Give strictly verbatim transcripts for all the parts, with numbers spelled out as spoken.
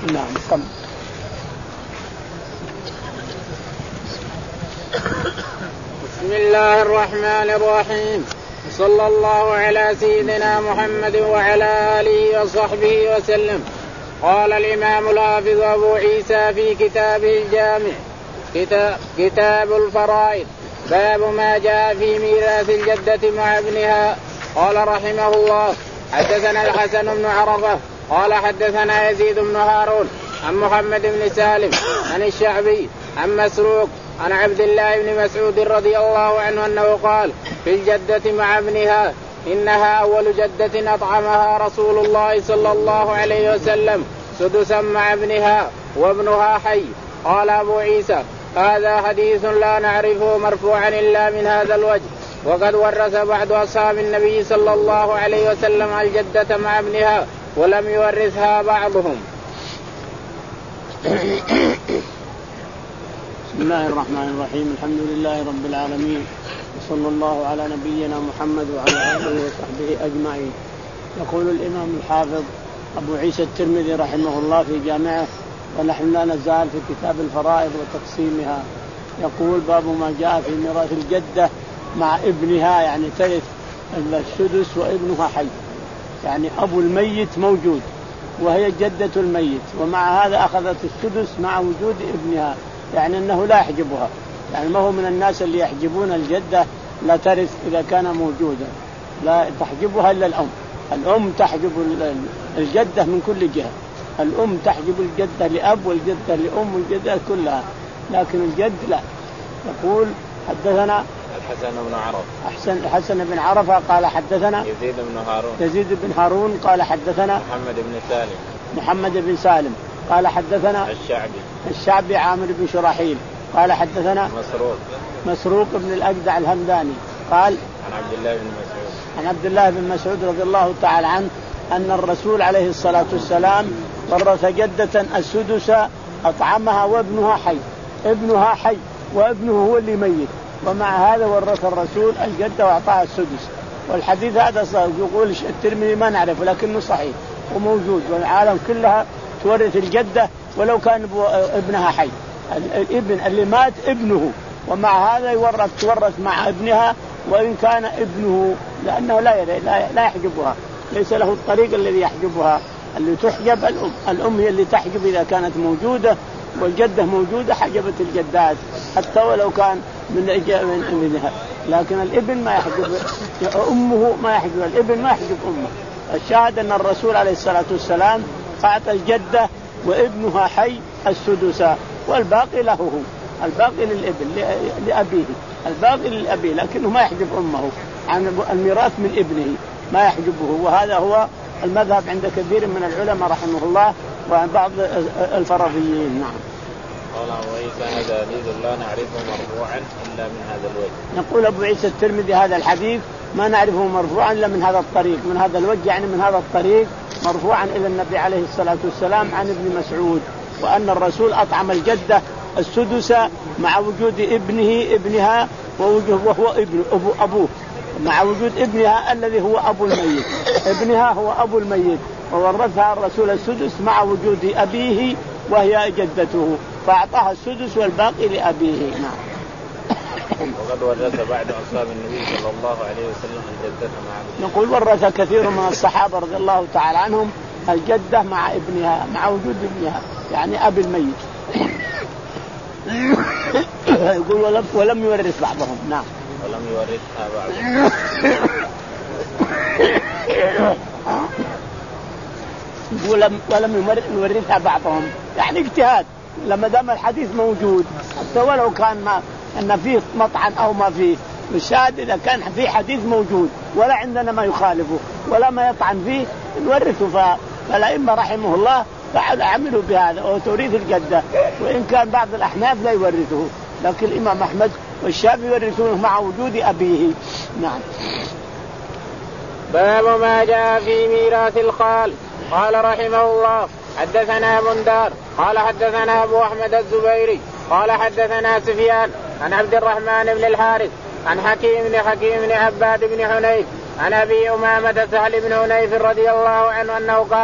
نعم. كم بسم الله الرحمن الرحيم. صلى الله على سيدنا محمد وعلى آله وصحبه وسلم. قال الإمام الحافظ أبو عيسى في كتابه الجامع كتاب, كتاب الفرائض باب ما جاء في ميراث الجدة مع ابنها. قال رحمه الله حدثنا الحسن بن عرفة قال حدثنا يزيد بن هارون عن محمد بن سالم عن الشعبي عن مسروق عن عبد الله بن مسعود رضي الله عنه أنه قال في الجدة مع ابنها إنها أول جدة أطعمها رسول الله صلى الله عليه وسلم سدسا مع ابنها وابنها حي. قال أبو عيسى هذا حديث لا نعرفه مرفوعا إلا من هذا الوجه. وقد ورث بعض أصحاب النبي صلى الله عليه وسلم الجدة مع ابنها ولم يورثها بعضهم. بسم الله الرحمن الرحيم. الحمد لله رب العالمين وصلى الله على نبينا محمد وعلى آله وصحبه أجمعين. يقول الإمام الحافظ أبو عيسى الترمذي رحمه الله في جامعه ونحن لا نزال في كتاب الفرائض وتقسيمها. يقول باب ما جاء في ميراث الجدة مع ابنها يعني ترث السدس وابنها حي، يعني أبو الميت موجود وهي جدة الميت ومع هذا أخذت السدس مع وجود ابنها، يعني أنه لا يحجبها، يعني ما هو من الناس اللي يحجبون الجدة لا ترث إذا كان موجودا، لا تحجبها إلا الأم. الأم تحجب الجدة من كل جهة، الأم تحجب الجدة لأب والجدة لأم والجدة كلها، لكن الجد لا. يقول حدثنا الحسن بن عرفة أحسن حسن بن عرفة قال حدثنا يزيد بن هارون يزيد بن هارون قال حدثنا محمد بن سالم محمد بن سالم قال حدثنا الشعبي الشعبي عامر بن شراحيل قال حدثنا مسروق مسروق بن الأجدع الهمداني قال عن عبد الله بن مسعود عن عبد الله بن مسعود رضي الله تعالى عنه أن الرسول عليه الصلاة والسلام ورث جدة السدس أطعمها وابنها حي، ابنها حي وابنه هو اللي ميت، ومع هذا ورث الرسول الجدة وأعطاها السدس. والحديث هذا صحيح، يقول الترمذي ما نعرفه لكنه صحيح وموجود، والعالم كلها تورث الجدة ولو كان ابنها حي. الابن اللي مات ابنه، ومع هذا يورث تورث مع ابنها وإن كان ابنه، لأنه لا لا يحجبها، ليس له الطريق الذي يحجبها. اللي تحجب الأم، الأم هي اللي تحجب إذا كانت موجودة، والجدة موجودة حجبت الجدات حتى ولو كان من ابنها، لكن الابن ما يحجب أمه، ما يحجب الابن، ما يحجب أمه. الشاهد أن الرسول عليه الصلاة والسلام أعطى الجدة وابنها حي السدس، والباقي له هو، الباقي للابن لأبيه، الباقي للأبي، لكنه ما يحجب أمه عن الميراث من ابنه، ما يحجبه. وهذا هو المذهب عند كثير من العلماء رحمه الله وعن بعض الفرضيين. نعم. قال أبو عيسى هذا حديث لا نعرفه مرفوعا إلا من هذا الوجه. يقول أبو عيسى الترمذي هذا الحديث ما نعرفه مرفوعا إلا من هذا الطريق، من هذا الوجه، يعني من هذا الطريق مرفوعا إلى النبي عليه الصلاة والسلام عن ابن مسعود، وأن الرسول أطعم الجدة السدس مع وجود ابنه ابنها وهو ابن أبو أبوه، مع وجود ابنها الذي هو أبو الميت، ابنها هو أبو الميت، وورثها الرسول السدس مع وجود أبيه وهي جدته، فأعطاها السدس والباقي لأبيه. نعم. وقد ورث بعد أصحاب النبي صلى الله عليه وسلم الجدة مع ابنها. نقول ورث كثير من الصحابة رضي الله تعالى عنهم الجدة مع ابنها، مع وجود ابنها، يعني أبي الميت. يقول ولم, ولم يورث بعضهم. نعم. ولم يورثها بعضهم. ولم ولم يورثها بعضهم، يعني اجتهاد، لما دام الحديث موجود حتى ولو كان ما ان فيه مطعن او ما فيه، الشاهد اذا كان في حديث موجود ولا عندنا ما يخالفه ولا ما يطعن فيه نورثه. فالأئمة رحمه الله بعد عملوا بهذا وتوريث الجدة، وإن كان بعض الأحناف لا يورثه، لكن الإمام أحمد والشافعي يورثونه مع وجود أبيه. نعم. باب ما جاء في ميراث الخال. قال رحمه الله حدثنا بندار قال حدثنا أبو أحمد الزبيري قال حدثنا سفيان عن عبد الرحمن بن الحارث عن حكيم بن حكيم بن عباد بن حنيف عن أبي أمامة سهل بن حنيف رضي الله عنه أنه قال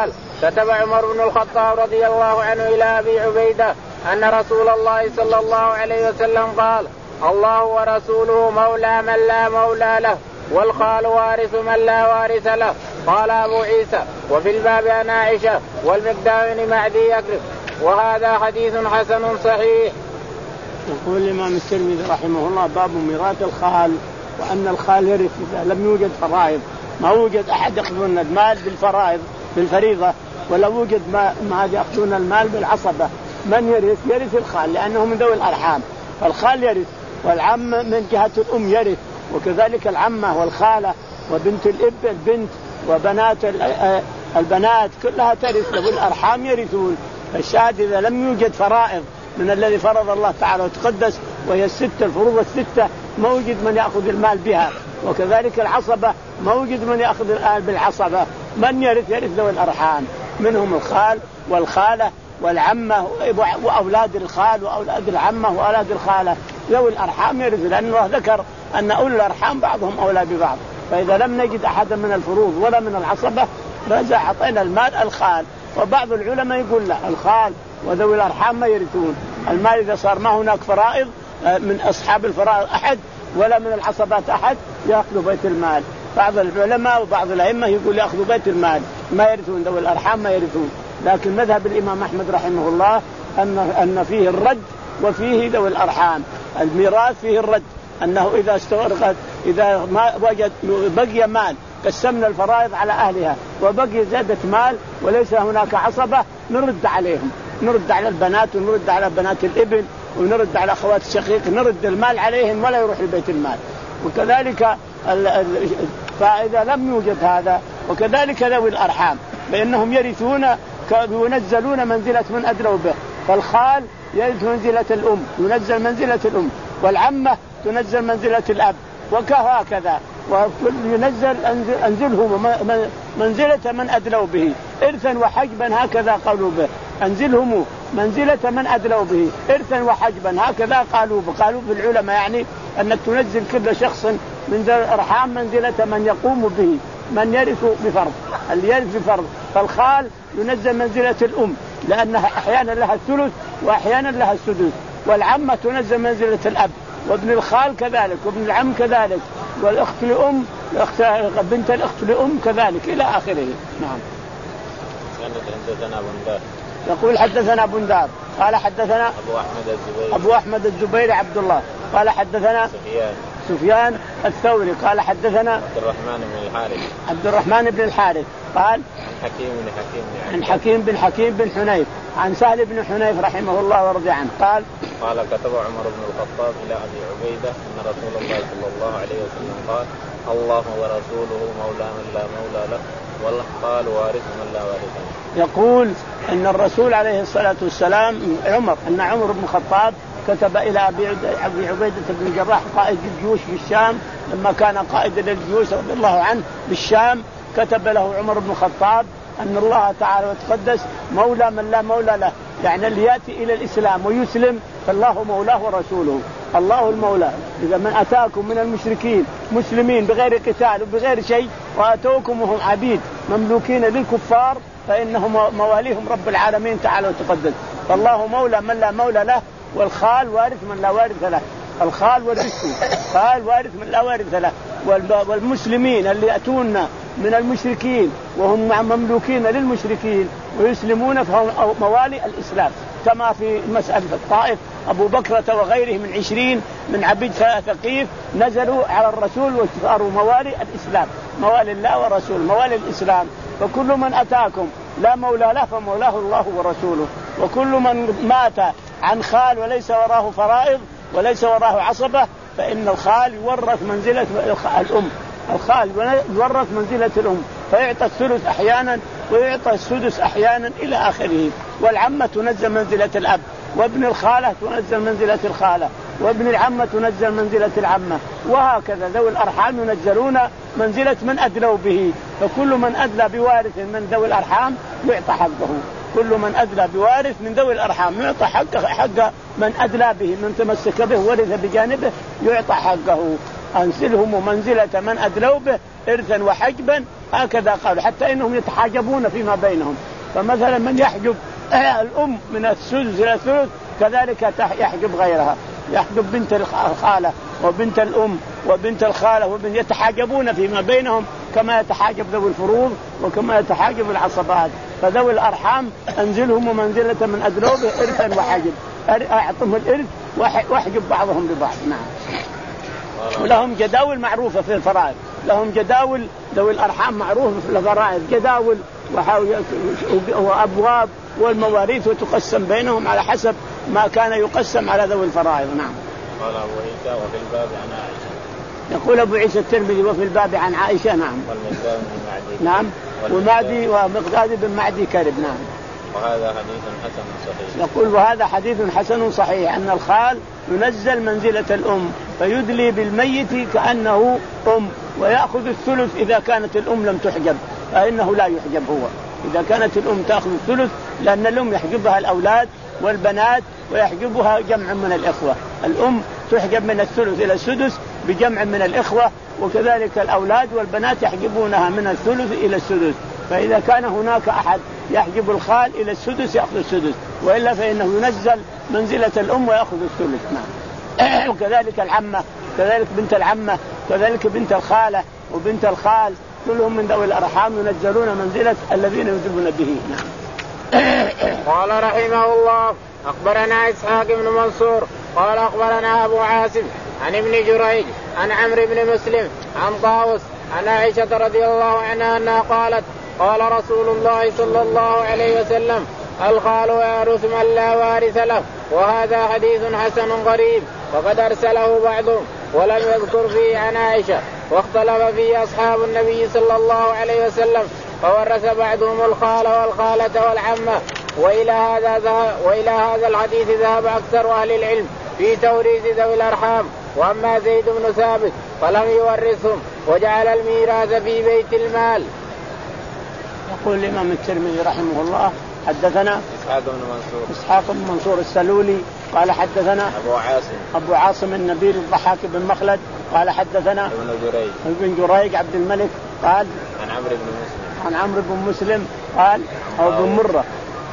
كتب عمر بن الخطاب رضي الله عنه إلى أبي عبيدة أن رسول الله صلى الله عليه وسلم قال: الله ورسوله مولى من لا مولى له، والخال وارث من لا وارث له. قال أبو عيسى: وفي الباب عن عائشة والمقدام بن معدي يكذب. وهذا حديث حسن صحيح. يقول الإمام الترمذي رحمه الله: باب ميراث الخال، وأن الخال يرث إذا لم يوجد فرائض، ما وجد أحد يأخذون المال بالفرائض بالفريضة، ولا وجد ما ما يأخذون المال بالعصبة. من يرث؟ يرث الخال، لأنه من ذوي الأرحام، فالخال يرث، والعم من جهة الأم يرث، وكذلك العمة والخالة وبنت الإب البنت وبنات البنات كلها ترث، ذوي الأرحام يرثون. فالشاهد إذا لم يوجد فرائض من الذي فرض الله تعالى وتقدس وهي الستة الفروض الستة، ما وجد من يأخذ المال بها. وكذلك العصبة ما وجد من يأخذ المال بالعصبة. من يرث؟ يرث ذوي الأرحام، منهم الخال والخالة والعمة وأولاد الخال وأولاد العمة وأولاد الخالة. ذوي الأرحام يرث، لأن الله ذكر أن أولي الأرحام بعضهم أولى ببعض. فإذا لم نجد أحدا من الفروض ولا من العصبة رجع أعطينا المال الخال. وبعض العلماء يقول لا، الخال وذوي الأرحام ما يرثون المال إذا صار ما هناك فرائض من أصحاب الفرائض أحد ولا من العصبات أحد يأخذوا بيت المال. بعض العلماء وبعض الأئمة يقول يأخذوا بيت المال، ما يرثون ذوي الأرحام ما يرثون. لكن مذهب الإمام أحمد رحمه الله أن أن فيه الرد وفيه ذوي الأرحام. الميراث فيه الرد، أنه إذا استغرقت إذا ما وجد بقي مال قسمنا الفرائض على أهلها وبقي زادة مال وليس هناك عصبة نرد عليهم، نرد على البنات ونرد على بنات الابن ونرد على أخوات الشقيق، نرد المال عليهم ولا يروح لبيت المال. وكذلك فإذا لم يوجد هذا، وكذلك ذوي الأرحام بأنهم يرثون وينزلون منزلة من أدلوا به. فالخال يرث منزلة الأم، ينزل منزلة الأم، والعمة تنزل منزلة الأب، وكهكذا وكل ينزل أنزلهم منزلة من أدلوا به إرثا وحجبا، هكذا قالوا به. أنزلهم منزلة من أدلوا به إرثا وحجبا، هكذا قالوا به. قالوا بالعلماء يعني أنك تنزل كل شخص من ذي الأرحام منزلة من يقوم به، من يرث بفرض، اللي يرث بفرض. فالخال ينزل منزلة الأم لأنها أحيانا لها الثلث وأحيانا لها السدس، والعمة تنزل منزلة الأب، وابن الخال كذلك، وابن العم كذلك، والأخت لأم بنت الأخت لأم كذلك إلى آخره. نعم. يقول حدثنا بندار قال حدثنا أبو أحمد الزبيري أبو أحمد الزبيري عبد الله قال حدثنا سفيان سفيان الثوري قال حدثنا عبد الرحمن بن الحارث عبد الرحمن بن الحارث قال عن حكيم بن حكيم عن حكيم بن حكيم بن حنيف عن سهل بن حنيف رحمه الله ورضي عنه قال قال كتب عمر بن الخطاب إلى أبي عبيدة أن رسول الله صلى الله عليه وسلم قال: الله ورسوله مولى من لا مولى له، والخال وارث من لا وارث له. يقول أن الرسول عليه الصلاة والسلام عمر أن عمر بن الخطاب كتب إلى أبي عبيدة بن الجراح قائد الجيوش في الشام، لما كان قائد للجيوش رضي الله عنه بالشام، كتب له عمر بن الخطاب أن الله تعالى وتقدس مولى من لا مولى له، يعني اللي يأتي إلى الإسلام ويسلم فالله مولاه ورسوله. الله المولى. إذا من أتاكم من المشركين مسلمين بغير قتال وبغير شيء وأتوكم وهم عبيد مملوكين للكفار فإنهم مواليهم رب العالمين تعالى وتقدس. فالله مولى من لا مولى له، والخال وارث من لا وارث له. الخال ورثه، خال وارث من لا وارث له. والمسلمين اللي يأتون من المشركين وهم مملوكين للمشركين ويسلمون فهم موالي الإسلام، كما في مسألة الطائف أبو بكرة وغيره من عشرين من عبيد ثقيف نزلوا على الرسول وصاروا موالي الإسلام، موالي الله ورسوله، موالي الإسلام. فكل من أتاكم لا مولى له فمولاه الله ورسوله. وكل من مات عن خال وليس وراه فرائض وليس وراه عصبة فإن الخال يورث منزلة الأم، الخال يورث منزلة الأم، فيعطى الثلث أحيانا ويعطى السدس أحيانا إلى آخره. والعمة تنزل منزلة الأب، وابن الخالة تنزل منزلة الخالة، وابن العمة تنزل منزلة العمة، وهكذا ذوي الأرحام ينزلون منزلة من أدلوا به. فكل من أدلى بوارث من ذوي الأرحام يعطى حقه، كل من أدلى بوارث من ذوي الأرحام يعطى حقه، حق من أدلى به، من تمسك به ورث بجانبه يعطى حقه. أنزلهم منزلة من أدلوا به إرثا وحجبا، هكذا قالوا، حتى إنهم يتحاجبون فيما بينهم، فمثلا من يحجب الأم من السدس إلى الثلث كذلك يحجب غيرها، يحجب بنت الخالة وبنت الأم وبنت الخالة وبنت يتحاجبون فيما بينهم كما يتحاجب ذوي الفروض وكما يتحاجب العصبات. فذوي الأرحام أنزلهم منزلة من أدنوبه إرثا وحجب، أعطهم الإرث واحجب بعضهم ببعض. نعم. ولهم جداول معروفة في الفرائض، لهم جداول ذوي الأرحام معروفة في الفرائض، جداول وأبواب والمواريث وتقسم بينهم على حسب ما كان يقسم على ذوي الفرائض. نعم. قال أبو عيسى وفي الباب عن عائشة. يقول أبو عيسى الترمذي وفي الباب عن عائشة. نعم. نعم. ومعدي ومقداد بن معدي كرب. نعم. وهذا حديث حسن صحيح. يقول وهذا حديث حسن صحيح أن الخال ينزل منزلة الأم فيدلي بالميت كأنه أم ويأخذ الثلث إذا كانت الأم لم تحجب، فإنه لا يحجب هو إذا كانت الأم تأخذ الثلث، لأن الأم يحجبها الأولاد والبنات ويحجبها جمع من الإخوة. الأم تحجب من الثلث إلى السدس بجمع من الإخوة، وكذلك الأولاد والبنات يحجبونها من الثلث إلى السدس. فإذا كان هناك أحد يحجب الخال إلى السدس يأخذ السدس، وإلا فإنه ينزل منزلة الأم ويأخذ الثلث. نعم. وكذلك العمة، كذلك بنت العمة، كذلك بنت الخالة وبنت الخال، كلهم من ذوي الأرحام ينزلون منزلة الذين يذلون به. نعم. قال رحمه الله أخبرنا إسحاق بن منصور قال أخبرنا أبو عاصم عن ابن جريج عن عمرو بن مسلم عن طاووس عن عائشة رضي الله عنها أنها قالت قال رسول الله صلى الله عليه وسلم الخال يرث من لا وارث له. وهذا حديث حسن غريب وقد أرسله بعضهم ولم يذكر فيه عن عائشة، واختلف فيه أصحاب النبي صلى الله عليه وسلم فورث بعضهم الخال والخالة والعمة. وإلى هذا وإلى هذا الحديث ذهب أكثر أهل العلم في توريث ذوي الأرحام. وأما زيد بن ثابت فلم يورثهم وجعل الميراث في بيت المال. يقول الإمام الترمذي رحمه الله حدثنا إسحاق بن منصور إسحاق بن منصور السلولي قال حدثنا أبو عاصم أبو عاصم النبيل الضحاك بن مخلد قال حدثنا ابن جريج ابن جريج عبد الملك قال عن عمرو بن مسلم عن عمرو بن مسلم قال أو بن مرة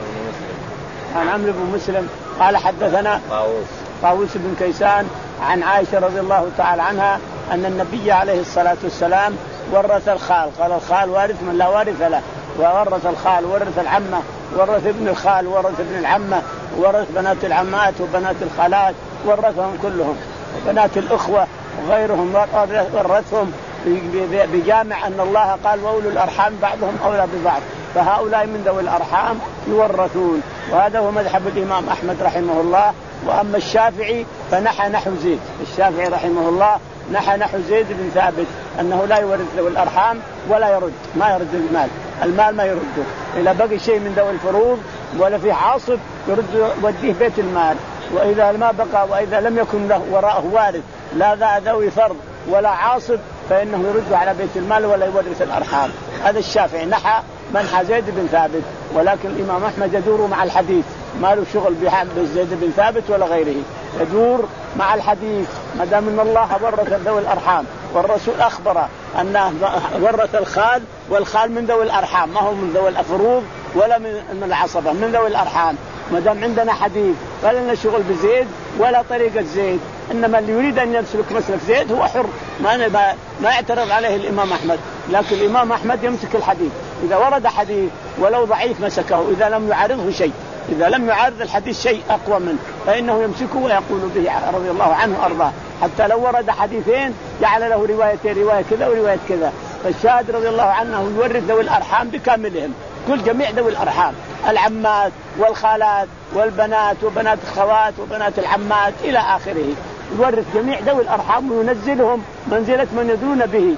عن عمرو بن مسلم قال حدثنا طاووس طاووس بن كيسان عن عائشة رضي الله تعالى عنها أن النبي عليه الصلاة والسلام ورث الخال، قال الخال وارث من لا وارث له، وورث الخال ورث العمة ورث ابن الخال ورث ابن العمة ورث بنات العمات وبنات الخالات ورثهم كلهم، وبنات الأخوة وغيرهم ورثهم بجامع أن الله قال وأولو الأرحام بعضهم أولى ببعض، فهؤلاء من ذوي الأرحام يورثون. وهذا هو مذهب الإمام أحمد رحمه الله. وأما الشافعي فنحى نحو زيد، الشافعي رحمه الله نحى نحو زيد بن ثابت أنه لا يورث ذوي الأرحام ولا يرد، ما يرد المال، المال ما يرده إذا بقي شيء من ذوي الفروض ولا في عاصب يرد وديه بيت المال، وإذا ما بقى وإذا لم يكن له وراءه وارث لا ذوي فرض ولا عاصب فإنه يرد على بيت المال ولا يورث الأرحام. هذا الشافعي نحى منحى زيد بن ثابت. ولكن الإمام أحمد يدور مع الحديث، ما له شغل بزيد بن ثابت ولا غيره، يدور مع الحديث ما دام ان الله ورث ذوي الأرحام والرسول أخبر أنه ورث الخال، والخال من ذوي الأرحام ما هو من ذوي الفروض ولا من العصبة، من ذوي الأرحام. ما دام عندنا حديث فلنا شغل بزيد ولا طريقة زيد، إنما اللي يريد أن يسلك مسلك زيد هو حر، ما ما يعترض عليه الإمام أحمد. لكن الإمام أحمد يمسك الحديث، إذا ورد حديث ولو ضعيف مسكه إذا لم يعارضه شيء، إذا لم يعارض الحديث شيء أقوى منه فإنه يمسكه ويقول به رضي الله عنه أرضاه. حتى لو ورد حديثين جعل له روايتين، رواية كذا ورواية كذا. فالشاهد رضي الله عنه يورث ذوي الأرحام بكاملهم، كل جميع ذوي الأرحام، العمات والخالات والبنات وبنات الخوات وبنات العمات إلى آخره، يورث جميع ذوي الأرحام وينزلهم منزلة من يدرون به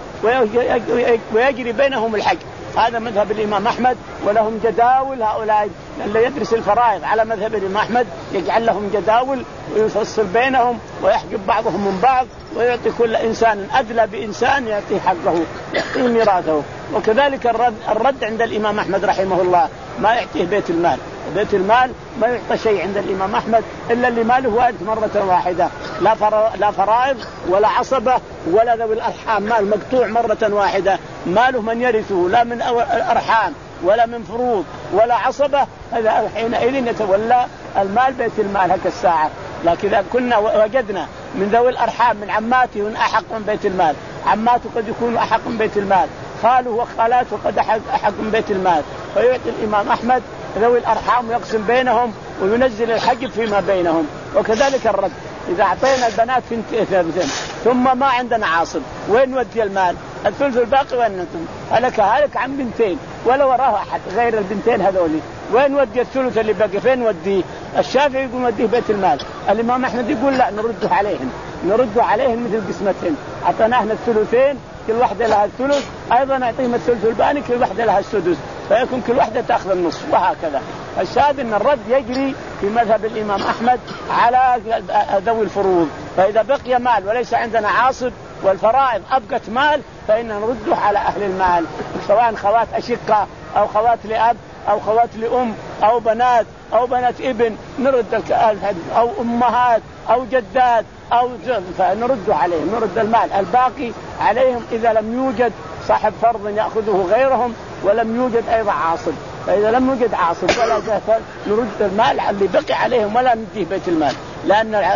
ويجري بينهم الحج. هذا مذهب الإمام أحمد. ولهم جداول هؤلاء اللي يدرس الفرائض على مذهب الإمام أحمد يجعل لهم جداول ويفصل بينهم ويحجب بعضهم من بعض ويعطي كل إنسان أدلى بإنسان يعطي حقه يعطيه ميراثه. وكذلك الرد, الرد عند الإمام أحمد رحمه الله ما يعطيه بيت المال، بيت المال ما يعطى شيء عند الإمام أحمد إلا اللي ماله وارث مرة واحدة، لا لا فرائض ولا عصبة ولا ذوي الأرحام، مال مقطوع مرة واحدة، ماله من يرثه لا من الأرحام ولا من فروض ولا عصبة، هذا حينئذ يتولى المال بيت المال هك الساعة. لكن إذا كنا وجدنا من ذوي الأرحام من عماته أحق من بيت المال، عماته قد يكونوا أحق من بيت المال، خاله وخالاته قد أحق من بيت المال، فيعطي الإمام أحمد ذوي الأرحام ويقسم بينهم وينزل الحجب فيما بينهم. وكذلك الرد، إذا أعطينا البنات ثنتين ثم ما عندنا عاصب، وين نودي المال؟ الثلث الباقي وين نتم؟ هلك هلك عن بنتين ولا وراه أحد غير البنتين هذولي، وين نودي الثلث اللي باقي؟ فين نوديه؟ الشافعي يقول نوديه بيت المال، الإمام أحمد يقول لا، نرده عليهم نرده عليهم مثل قسمتهم، أعطيناهن الثلثين كل واحدة لها الثلث، أيضا نعطيهم الثلث الباقي كل واحدة لها السدس، فيكون كل واحدة تأخذ النصف، وهكذا. الشاهد أن الرد يجري في مذهب الإمام أحمد على ذوي الفروض، فإذا بقي مال وليس عندنا عاصب والفرائض أبقت مال فإن نرده على أهل المال، سواء خوات أشقة أو خوات لأب أو خوات لأم أو بنات أو بنات ابن، نرد أو أمهات أو جدات أو فنرده عليهم، نرد المال الباقي عليهم إذا لم يوجد صاحب فرض يأخذه غيرهم ولم يوجد أيضا عاصب. فإذا لم يوجد عاصب ولا جاهل نرد المال اللي بقي عليهم ولا نديه بيت المال، لأن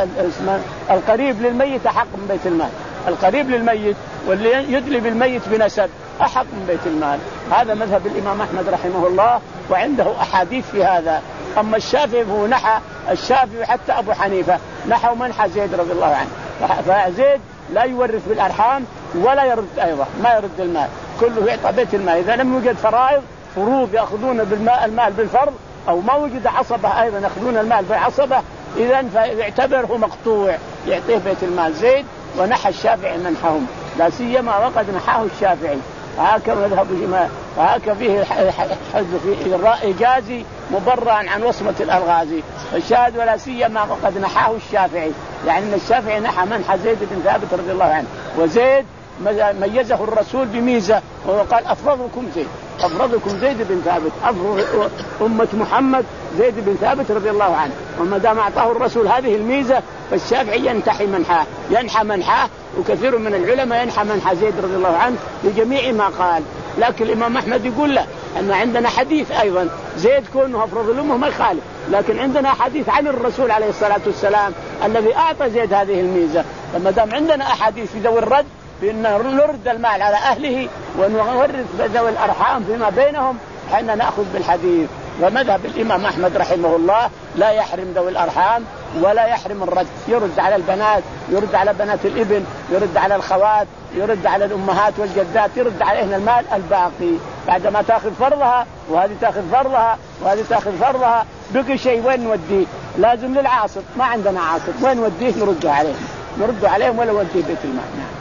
القريب للميت أحق من بيت المال، القريب للميت واللي يدلي بالميت بنسب أحق من بيت المال. هذا مذهب الإمام أحمد رحمه الله، وعنده أحاديث في هذا. أما الشافعي هو نحى، الشافعي حتى أبو حنيفة نحى منحى زيد رضي الله عنه، فزيد لا يورث بالأرحام ولا يرد أيضا، ما يرد المال، كله يعطى بيت المال. إذا لم يوجد فرائض فروض يأخذون بالمال المال بالفرض، أو ما وجد عصبة أيضا يأخذون المال بالعصبة، إذن فيعتبره مقطوع يعطيه بيت المال زيد. ونحى الشافعي منحهم، لا سيما وقد نحاه الشافعي، هكذا مذهب جماعة، وهكذا فيه حذف في الرأي جازي مبرأ عن وصمة الألغازي. الشاهد ولا سيما وقد نحاه الشافعي، يعني أن الشافعي نحى منحى زيد بن ثابت رضي الله عنه، وزيد ميزه الرسول بميزة، وهو قال أفضلكم زيد، أفضلكم زيد بن ثابت، أفضل أمة محمد زيد بن ثابت رضي الله عنه. وما دام أعطاه الرسول هذه الميزة فالشافعي ينتحي منحاه، ينحى منحاه، وكثير من العلماء ينحى منحى زيد رضي الله عنه لجميع ما قال. لكن الإمام أحمد يقول لا، أن عندنا حديث أيضا زيد كونه أفضل الأمة ما يخالف، لكن عندنا حديث عن الرسول عليه الصلاة والسلام الذي أعطى زيد هذه الميزة. فما دام عندنا أحاديث في ذوي الرد بأن نرد المال على أهله ونورث ذوي الأرحام فيما بينهم، حين نأخذ بالحديث. ومذهب الإمام أحمد رحمه الله لا يحرم ذوي الأرحام ولا يحرم الرد، يرد على البنات، يرد على بنات الابن، يرد على الخوات، يرد على الأمهات والجدات، يرد عليهن المال الباقي بعدما تأخذ فرضها، وهذه تأخذ فرضها وهذه تأخذ فرضها. بقي شيء وين نوديه؟ لازم للعاصب، ما عندنا عاصب، وين نوديه؟ نرده عليهم، نرده عليهم ولا نوديه بيت المال.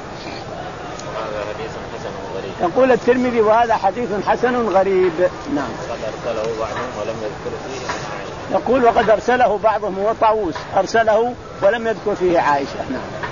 يقول الترمذي وهذا حديث حسن غريب. نعم. وقد أرسله بعضهم ولم يذكر فيه عائشة. يقول وقد أرسله بعضهم، هو طاووس أرسله ولم يذكر فيه عائشة. نعم.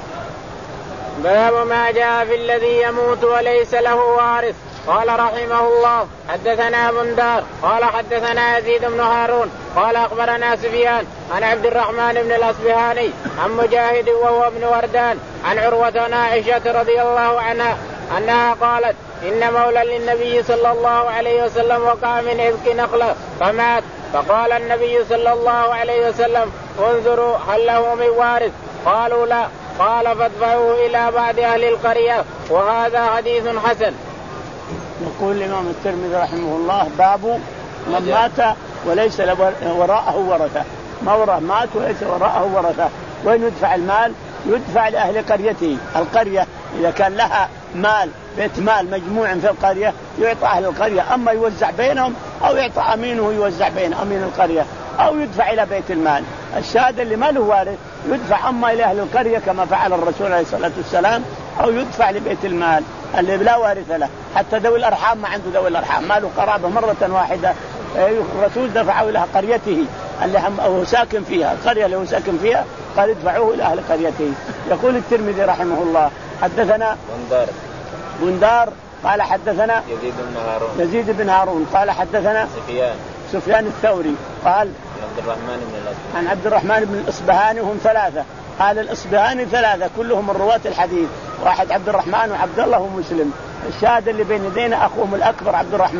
باب ما جاء في الذي يموت وليس له وارث. قال رحمه الله حدثنا بندار قال حدثنا يزيد بن هارون قال أخبرنا سفيان عن عبد الرحمن بن الأصبهاني عن مجاهد وهو ابن وردان عن عروة عائشة رضي الله عنها أنها قالت إن مولى للنبي صلى الله عليه وسلم وقع من إبك نخلة فمات، فقال النبي صلى الله عليه وسلم انظروا هل له من وارث؟ قالوا لا، قال فادفعوه إلى بعض أهل القرية. وهذا حديث حسن. يقول الإمام الترمذي رحمه الله باب من مات وليس وراءه ورثة، مورث مات وليس وراءه ورثة، وين يدفع المال؟ يدفع لأهل قريته. القرية إذا كان لها مال بيت مال مجموع في القرية يعطى أهل القرية، أما يوزع بينهم أو يعطى أمينه يوزع بين أمين القرية أو يدفع إلى بيت المال. الشاهد اللي ما له وارث يدفع أما إلى أهل القرية كما فعل الرسول عليه الصلاة والسلام، أو يدفع لبيت المال اللي لا وارث له. حتى ذوي الأرحام ما عنده ذوي الأرحام ما له قرابة مرة واحدة، الرسول دفعه إلى قريته اللي هو ساكن فيها، القرية اللي هو ساكن فيها قال ادفعوه إلى أهل قريته. يقول الترمذي رحمه الله حدثنا بندار بندار قال حدثنا يزيد بن هارون يزيد بن هارون قال حدثنا سفيان سفيان الثوري قال عبد الرحمن بن الأصبهاني عن عبد الرحمن بن الأصبهاني، وهم ثلاثة. قال الأصبهاني ثلاثة كلهم من رواة الحديث، واحد عبد الرحمن وعبد الله ومسلم. الشاهد اللي بين يدينا أخوهم الأكبر عبد الرحمن،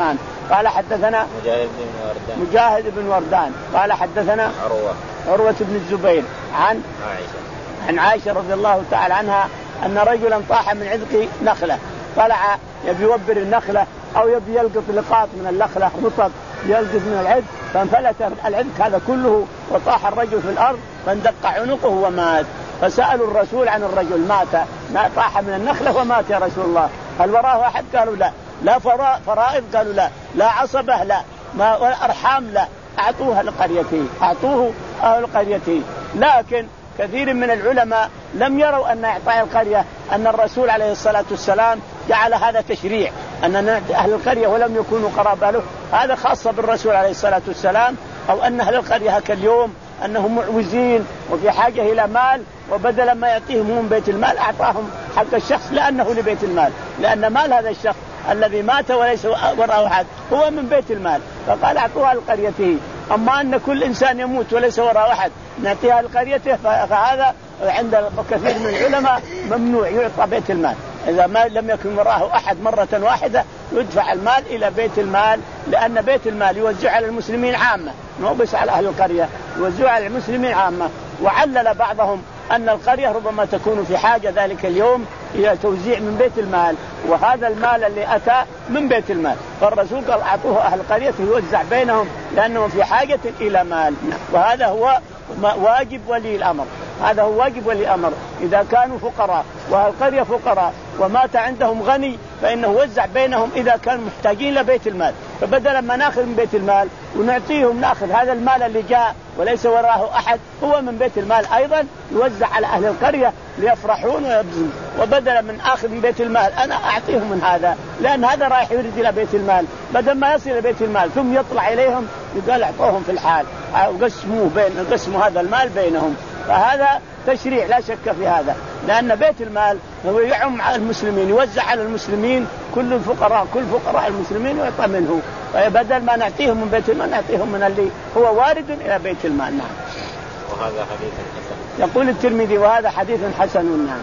قال حدثنا مجاهد بن وردان مجاهد بن وردان قال حدثنا عروة عروة بن الزبير عن عائشة عن عائشة رضي الله تعالى عنها أن رجلا طاح من عذق نخلة، طلع يبي يوبر النخلة أو يبي يلقط لقاط من النخلة رطب يلقط من العذق، فانفلت العذق هذا كله وطاح الرجل في الأرض فاندق عنقه ومات. فسألوا الرسول عن الرجل مات، ما طاح من النخلة ومات يا رسول الله، هل وراه أحد؟ قالوا لا. لا فرائض؟ قالوا لا. لا عصبة؟ لا. ما أرحام؟ لا. أعطوها لقريته، أعطوه أهل قريته. لكن كثير من العلماء لم يروا أن إعطاء القرية أن الرسول عليه الصلاة والسلام جعل هذا تشريع أن نعطي أهل القرية ولم يكونوا قرابة له، هذا خاصة بالرسول عليه الصلاة والسلام، أو أن أهل القرية كاليوم أنهم معوزين وفي حاجة إلى مال، وبدلا ما يعطيهم من بيت المال أعطاهم حق الشخص لأنه لبيت المال، لأن مال هذا الشخص الذي مات وليس وراءه أحد هو من بيت المال، فقال أعطوها لقريته. أما أن كل إنسان يموت وليس وراءه أحد نعطيها لقريته فهذا عند كثير من العلماء ممنوع يعطى بيت المال، إذا ما لم يكن وراءه أحد مرة واحدة يدفع المال إلى بيت المال، لأن بيت المال يوزع على المسلمين عامة مو بس على أهل القرية، يوزع على المسلمين عامة. وعلل بعضهم أن القرية ربما تكون في حاجة ذلك اليوم إلى توزيع من بيت المال، وهذا المال اللي أتى من بيت المال، فالرسول قال أعطوه أهل القرية يوزع بينهم لأنهم في حاجة إلى مال. وهذا هو واجب ولي الأمر، هذا هو واجب ولي الأمر إذا كانوا فقراء وأهل القرية فقراء ومات عندهم غني فإنه وزع بينهم إذا كانوا محتاجين لبيت المال، فبدلا ما ناخذ من بيت المال ونعطيهم ناخذ هذا المال اللي جاء وليس وراه أحد هو من بيت المال أيضا يوزع على أهل القرية ليفرحون ويبزون، وبدلا من آخذ من بيت المال أنا أعطيهم من هذا، لأن هذا رايح يريد إلى بيت المال، بدل ما يصل إلى بيت المال ثم يطلع إليهم يقال أعطوهم في الحال وقسموه بين قسموا هذا المال بينهم. فهذا تشريع لا شك في هذا، لأن بيت المال هو يعم على المسلمين يوزع على المسلمين كل الفقراء كل فقراء المسلمين ويعطى منه، بدل ما نعطيهم من بيت المال نعطيهم من اللي هو وارد إلى بيت المال. نعم. وهذا حديث حسن. يقول الترمذي وهذا حديث حسن. نعم.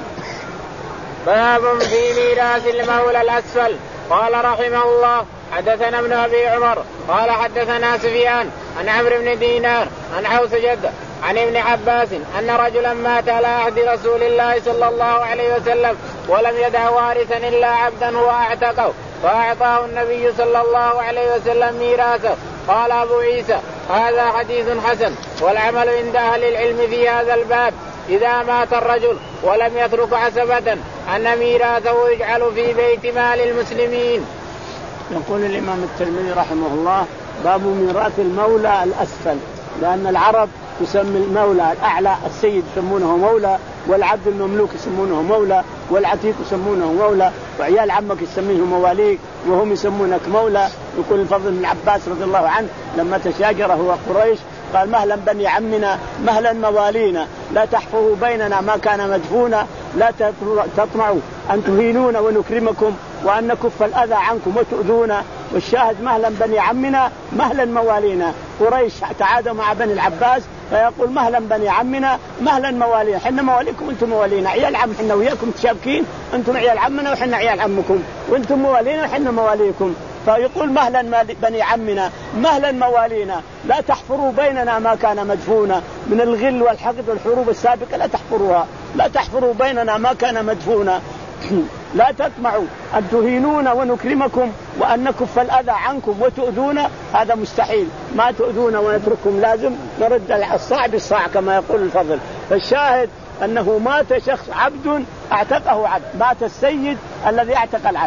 باب في ميراث المولى الأسفل. قال رحمه الله حدثنا ابن أبي عمر قال حدثنا سفيان عن عمرو بن دينار عن عوس جده عن ابن عباس أن رجلا مات على عهد رسول الله صلى الله عليه وسلم ولم يدع وارثا إلا عبدا هو أعتقه فأعطاه النبي صلى الله عليه وسلم ميراثه. قال أبو عيسى هذا حديث حسن، والعمل عند أهل العلم في هذا الباب إذا مات الرجل ولم يترك عصبة أن ميراثه يجعل في بيت مال المسلمين. يقول الإمام الترمذي رحمه الله باب ميراث المولى الأسفل، لأن العرب تسمي المولى الأعلى السيد يسمونه مولى، والعبد المملوك يسمونه مولى، والعتيق يسمونه مولى، وعيال عمك يسمونه مواليك وهم يسمونك مولى. يقول الفضل بن عباس رضي الله عنه لما تشاجر هو قريش قال مهلا بني عمنا مهلا موالينا لا تحفظوا بيننا ما كان مدفونا لا تطمعوا أن تهينونا ونكرمكم وأن نكف الأذى عنكم وتؤذونا. والشاهد مهلا بني عمنا مهلا موالينا. قريش تعادوا مع بني العباس فيقول مهلا بني عمنا مهلا موالينا، حنا مواليكم انتم موالينا، عيال عم حنا وياكم تشابكين، انتم عيال عمنا وحنا عيال عمكم، وانتم موالينا وحنا مواليكم. فيقول مهلا بني عمنا مهلا موالينا لا تحفروا بيننا ما كان مدفونا من الغل والحقد والحروب السابقة، لا تحفروها لا تحفروا بيننا ما كان مدفونا لا تطمعوا أن تهينونا ونكرمكم وأن نكف الأذى عنكم وتؤذونا، هذا مستحيل، ما تؤذونا ونترككم، لازم نرد الصاع بالصاع كما يقول الفضل. فالشاهد أنه مات شخص عبد اعتقه عبد، مات السيد الذي اعتق العبد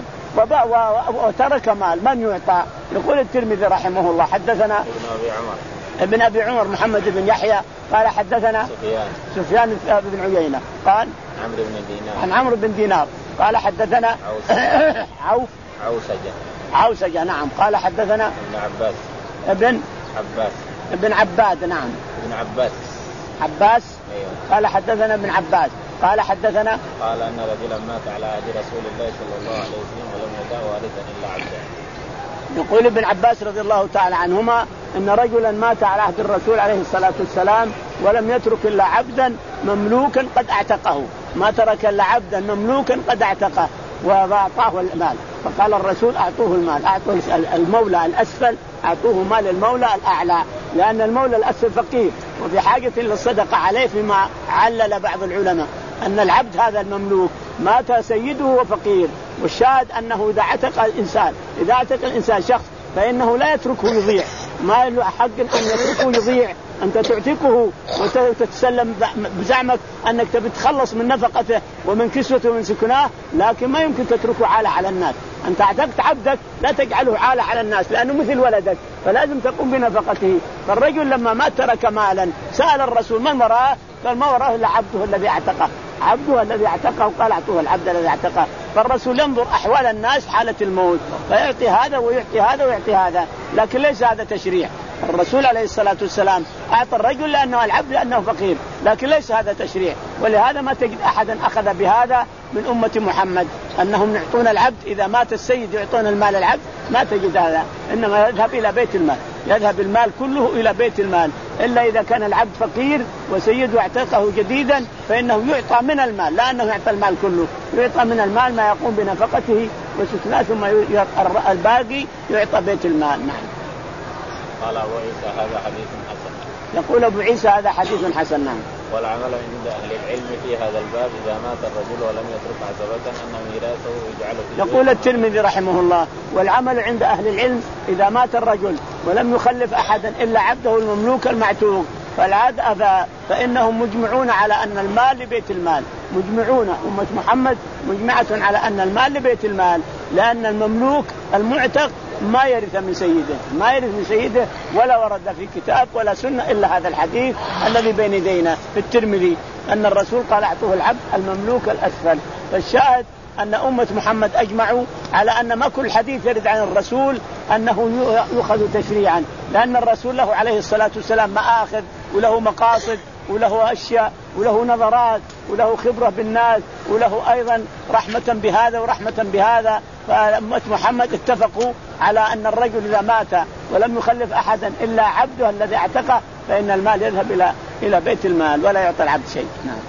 وترك مال من يعطى. يقول الترمذي رحمه الله حدثنا ابن أبي عمر ابن أبي عمر محمد بن يحيى قال حدثنا سفيان سفيان بن عيينة قال عمرو بن دينار عن عمرو بن دينار قال حدثنا عوف عوسجة عوسجة نعم قال حدثنا ابن عباس ابن عباس ابن عباد نعم ابن عباس عباس أيوه. قال حدثنا ابن عباس قال حدثنا قال أن رجلا مات على عهد رسول الله صلى الله عليه وسلم ولم يدع وارثا إلا عبدا. يقول ابن عباس رضي الله تعالى عنهما أن رجلا مات على عهد الرسول عليه الصلاة والسلام ولم يترك إلا عبدا مملوكا قد اعتقه، ما ترك إلا عبدا مملوكا قد اعتقه وأعطاه المال. فقال الرسول أعطوه المال، أعطوه المولى الأسفل أعطوه مال المولى الأعلى، لأن المولى الأسفل فقير وفي حاجة للصدقة عليه، فيما علل بعض العلماء أن العبد هذا المملوك مات سيده وفقير، والشاهد أنه إذا اعتق الإنسان إذا اعتق الإنسان شخص فإنه لا يتركه يضيع، ما له حق أن يتركه يضيع. أنت تعتقه وتتسلم بزعمك أنك تبي تخلص من نفقته ومن كسوته ومن سكناه، لكن ما يمكن تتركه عالة على الناس. أنت اعتقت عبدك لا تجعله عالة على الناس، لأنه مثل ولدك فلازم تقوم بنفقته. فالرجل لما ما ترك مالا سأل الرسول من وراه؟ قال ما وراه إلا عبده الذي اعتقه، عبده الذي اعتقه، وقال اعطوه العبد الذي اعتقه. فالرسول ينظر أحوال الناس حالة الموت فيعطي هذا ويعطي هذا ويعطي هذا، لكن ليس هذا تشريع. الرسول عليه الصلاة والسلام أعطى الرجل لأنه العبد لأنه فقير، لكن ليس هذا تشريع. ولهذا ما تجد أحدا أخذ بهذا من أمة محمد أنهم يعطون العبد إذا مات السيد يعطون المال العبد، ما تجد هذا، إنما يذهب إلى بيت المال، يذهب المال كله إلى بيت المال، إلا إذا كان العبد فقير وسيده اعتقه جديدا فإنه يعطى من المال، لا أنه يعطى المال كله، يعطى من المال ما يقوم بنفقته وسكناه، ثم الباقي يعطى بيت المال. نعم. قال أبو عيسى هذا حديث حسن. يقول أبو عيسى هذا حديث حسن. نعم. والعمل عند أهل العلم في هذا الباب إذا مات الرجل ولم يترك عصبة أن ميراثه يجعل في. يقول الترمذي رحمه الله والعمل عند أهل العلم إذا مات الرجل ولم يخلف أحدا إلا عبده المملوك المعتوق فالعاد أذى، فإنهم مجمعون على أن المال لبيت المال، مجمعون أمة محمد مجمعة على أن المال لبيت المال، لأن المملوك المعتق ما يرث من سيده، ما يرث من سيده، ولا ورد في كتاب ولا سنة إلا هذا الحديث الذي بين يدينا في الترمذي أن الرسول قال أعطوه العبد المملوك الأسفل. فالشاهد أن أمة محمد أجمعوا على أن ما كل حديث يرد عن الرسول أنه يؤخذ تشريعا، لأن الرسول له عليه الصلاة والسلام مآخذ وله مقاصد وله أشياء وله نظرات وله خبرة بالناس وله أيضا رحمة بهذا ورحمة بهذا. فأمة محمد اتفقوا على أن الرجل إذا مات ولم يخلف أحدا إلا عبده الذي اعتقه فإن المال يذهب إلى إلى بيت المال ولا يعطى العبد شيء. نعم.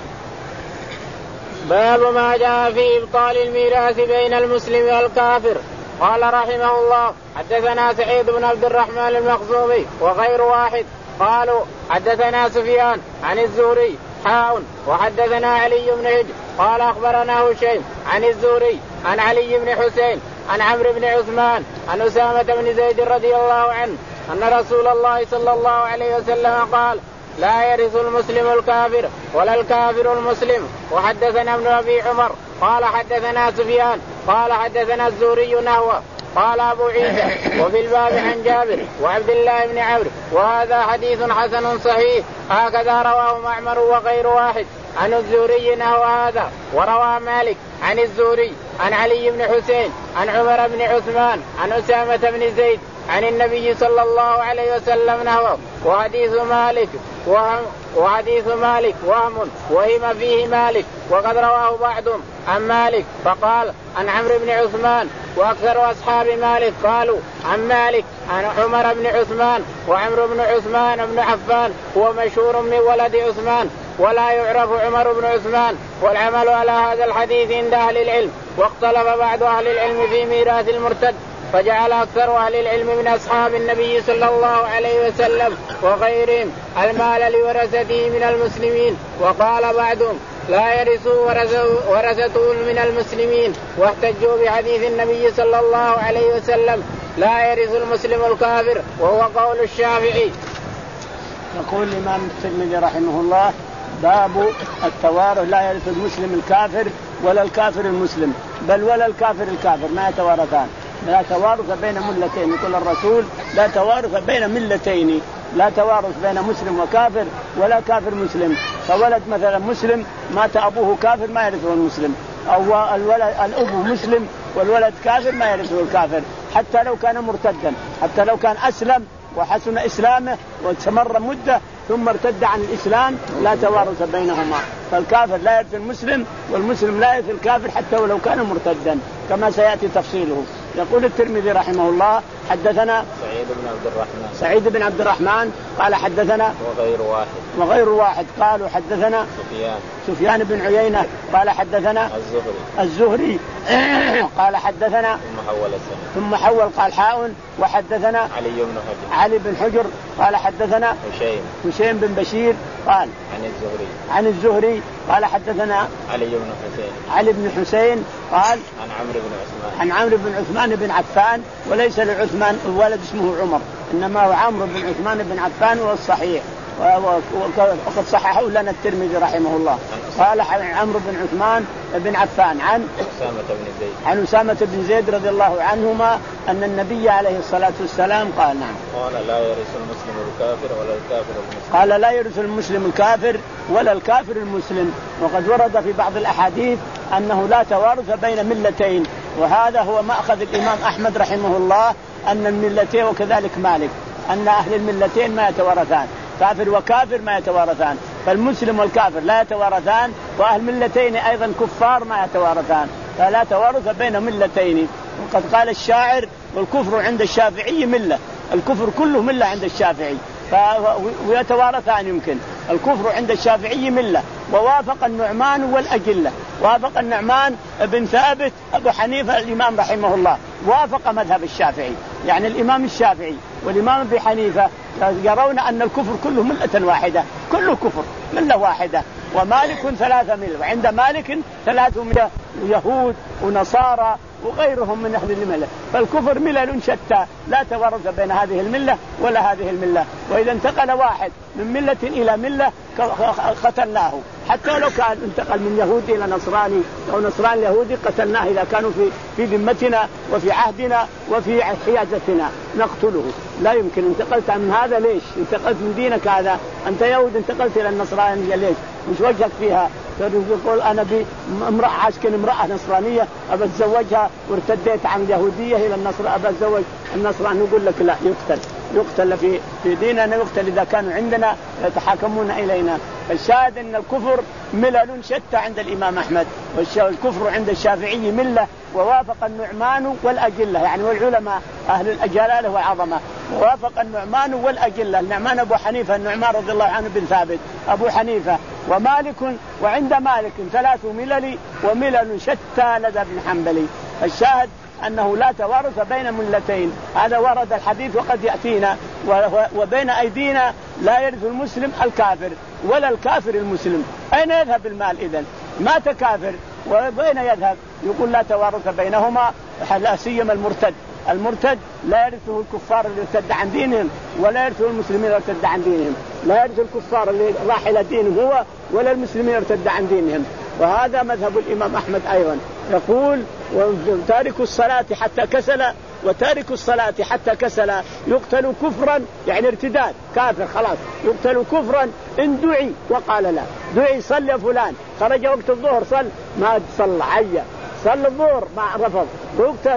باب ما جاء في إبطال الميراث بين المسلم والكافر. قال رحمه الله حدثنا سعيد بن عبد الرحمن المخزومي وغير واحد قالوا حدثنا سفيان عن الزهري حاء وحدثنا علي بن هجر قال أخبرنا هشيم عن الزهري عن علي بن حسين عن عمرو بن عثمان عن أسامة بن زيد رضي الله عنه أن رسول الله صلى الله عليه وسلم قال لا يرث المسلم الكافر ولا الكافر المسلم. وحدثنا ابن أبي عمر قال حدثنا سفيان قال حدثنا الزهري نحوه. قال أبو عيسى وفي الباب عن جابر وعبد الله بن عمرو وهذا حديث حسن صحيح هكذا رواه معمر وغير واحد عن الزهري نحو هذا. وروى مالك عن الزهري عن علي بن حسين عن عمر بن عثمان عن أسامة بن زيد عن النبي صلى الله عليه وسلم نحوه. وحديث مالك وهم وحديث مالك وهم وهم فيه مالك وقد رواه بعضهم عن مالك فقال عن عمرو بن عثمان. وأكثر أصحاب مالك قالوا عن مالك عن عمر بن عثمان وعمرو بن عثمان بن عفان هو مشهور من ولد عثمان ولا يعرف عمر بن عثمان. والعمل على هذا الحديث عند أهل العلم. واختلف بعض أهل العلم في ميراث المرتد فجعل أكثر أهل العلم من أصحاب النبي صلى الله عليه وسلم وغيرهم المال لورثته من المسلمين. وقال بعضهم لا يرثوا ورثته من المسلمين واحتجوا بحديث النبي صلى الله عليه وسلم لا يرث المسلم الكافر وهو قول الشافعي. يقول الإمام الترمذي رحمه الله باب التوارث لا يرث المسلم الكافر ولا الكافر المسلم بل ولا الكافر الكافر ما يتوارثان. لا توارث بين ملتين، يقول الرسول لا توارث بين ملتين، لا توارث بين مسلم وكافر ولا كافر مسلم. فولد مثلا مسلم مات أبوه كافر ما يرثه المسلم، أو الولد الأب مسلم والولد كافر ما يرثه الكافر حتى لو كان مرتدا، حتى لو كان أسلم وحسن إسلامه واستمر مدة ثم ارتد عن الإسلام لا توارث بينهما. فالكافر لا يرث المسلم والمسلم لا يرث الكافر حتى ولو كان مرتدا كما سيأتي تفصيله. يقول الترمذي رحمه الله حدثنا سعيد بن عبد الرحمن سعيد بن عبد الرحمن قال حدثنا وغير واحد وغير واحد قالوا حدثنا سفيان سفيان بن عيينة قال حدثنا الزهري الزهري قال حدثنا ثم حول السنة ثم حول قال حاء وحدثنا علي بن حجر علي بن حجر قال حدثنا هشيم هشيم بن بشير قال عن الزهري عن الزهري قال حدثنا علي بن حسين علي بن حسين قال عن عمرو بن عثمان عن عمرو بن عثمان بن عفان، وليس لعثمان ولد اسمه عمر، إنما هو عمرو بن عثمان بن عفان، وهو الصحيح، وقد صححه لنا الترمذي رحمه الله. قال عمرو بن عثمان بن عفان عن أسامة بن زيد عن أسامة بن زيد رضي الله عنهما أن النبي عليه الصلاة والسلام قال نعم قال لا يرث المسلم الكافر ولا الكافر المسلم قال لا يرث المسلم الكافر ولا الكافر المسلم. وقد ورد في بعض الأحاديث أنه لا توارث بين ملتين، وهذا هو مأخذ الإمام أحمد رحمه الله، أن الملتين وكذلك مالك أن أهل الملتين ما يتوارثان، كافر وكافر ما يتوارثان، فالمسلم والكافر لا يتوارثان، وأهل ملتين أيضا كفار ما يتوارثان، فلا توارث بين ملتين. وقد قال الشاعر والكفر عند الشافعي ملة، الكفر كله ملة عند الشافعي، ويتوارثان يمكن. الكفر عند الشافعي ملة. ووافق النعمان والأجلة، وافق النعمان بن ثابت أبو حنيفة الإمام رحمه الله وافق مذهب الشافعي، يعني الإمام الشافعي والإمام أبي حنيفة يرون أن الكفر كله ملة واحدة، كله كفر ملة واحدة. ومالك ثلاثة ملة، وعند مالك ثلاثة ملة، يهود ونصارى وغيرهم من أهل الملة، فالكفر ملل شتى لا توارث بين هذه الملة ولا هذه الملة. وإذا انتقل واحد من ملة إلى ملة قتلناه، حتى لو كان انتقل من يهودي إلى نصراني أو نصراني يهودي قتلناه إذا كانوا في في ذمتنا وفي عهدنا وفي حيازتنا نقتله. لا يمكن. انتقلت من هذا ليش؟ انتقلت من دينك هذا، أنت يهود انتقلت إلى النصرانية ليش؟ مش وجهك فيها؟ يقول أنا بامرأة عاشقا امرأة نصرانية أبى أتزوجها وارتديت عن اليهودية إلى النصر أبى أتزوج النصراني، يقول لك لا، يقتل يقتل في في ديننا، يقتل إذا كانوا عندنا يتحاكمون إلينا. الشاهد أن الكفر ملل شتى عند الإمام أحمد، والكفر عند الشافعي ملة. ووافق النعمان والأجلة، يعني والعلماء أهل الجلالة والعظمة، ووافق النعمان والأجلة، النعمان أبو حنيفة، النعمان رضي الله عنه بن ثابت أبو حنيفة، ومالك، وعند مالك ثلاث ملل وملل شتى لدى ابن حنبل. الشاهد أنه لا توارث بين ملتين، هذا ورد الحديث وقد يأتينا. وبين أيدينا لا يرث المسلم الكافر ولا الكافر المسلم. أين يذهب المال إذن؟ مات كافر وبين يذهب؟ يقول لا توارث بينهما، لا سيما المرتد. المرتد لا يرثه الكفار اللي ارتد عن دينهم، ولا يرثه المسلمين اللي ارتد عن دينهم، لا يرث الكفار اللي راح إلى دينهم هو، ولا المسلمين ارتد عن دينهم. وهذا مذهب الإمام أحمد أيضا، يقول تارك الصلاة حتى كسل، وتارك الصلاة حتى كسل يقتل كفرا، يعني ارتداد كافر خلاص، يقتل كفرا إن دعي وقال لا. دعي صل يا فلان، خرج وقت الظهر صل، ما صلى عيا، صلى الظهر ما رفض ويقتل.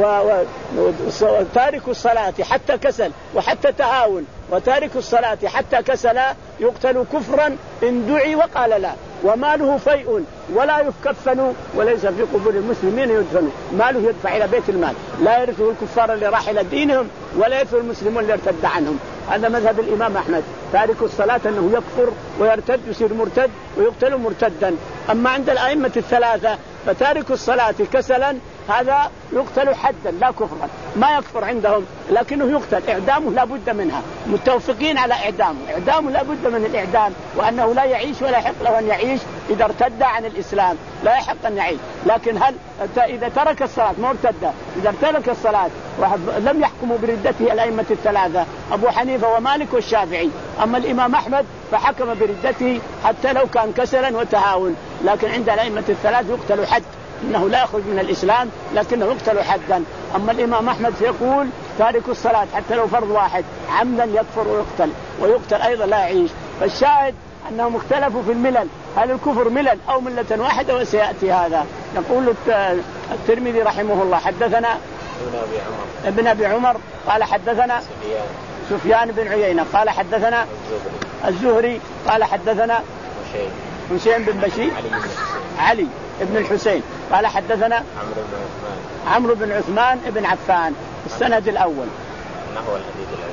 وتارك الصلاة حتى كسل وحتى تهاون، وتارك الصلاة حتى كسل يقتل كفرا إن دعي وقال لا. وماله فيء ولا يكفن، وليس في قبور المسلمين يدفن، ماله يدفع إلى بيت المال. لا يرثه الكفار اللي راح إلى دينهم، ولا يرثه المسلمون اللي ارتد عنهم. هذا مذهب الإمام أحمد. تارك الصلاة أنه يكفر ويرتد، يصير مرتد ويقتل مرتدا. أما عند الأئمة الثلاثة فتارك الصلاة كسلا هذا يقتل حدا لا كفرا، ما يكفر عندهم، لكنه يقتل، إعدامه لا بد منها، متوافقين على إعدامه، إعدامه لا بد من الإعدام، وأنه لا يعيش ولا يحق له أن يعيش إذا ارتد عن الإسلام، لا يحق أن يعيش. لكن هل إذا ترك الصلاة ما ارتد، إذا ترك الصلاة لم يحكموا بردته الأئمة الثلاثة أبو حنيفة ومالك والشافعي. أما الإمام أحمد فحكم بردته حتى لو كان كسلا وتهاون، لكن عند الأئمة الثلاثة يقتل حد، إنه لا يخرج من الإسلام لكنه يقتل حدا. أما الإمام أحمد فيقول تارك الصلاة حتى لو فرض واحد عمدا يكفر ويقتل، ويقتل أيضا لا يعيش. فالشاهد أنهم اختلفوا في الملل، هل الكفر ملل أو ملة واحدة؟ وسيأتي هذا. يقول الترمذي رحمه الله حدثنا ابن أبي عمر قال حدثنا سفيان بن عيينة قال حدثنا الزهري قال حدثنا حسين بن بشير علي ابن الحسين قال حدثنا عمرو بن عثمان عمرو بن عثمان بن عفان. السند الأول نحو الحديث الأول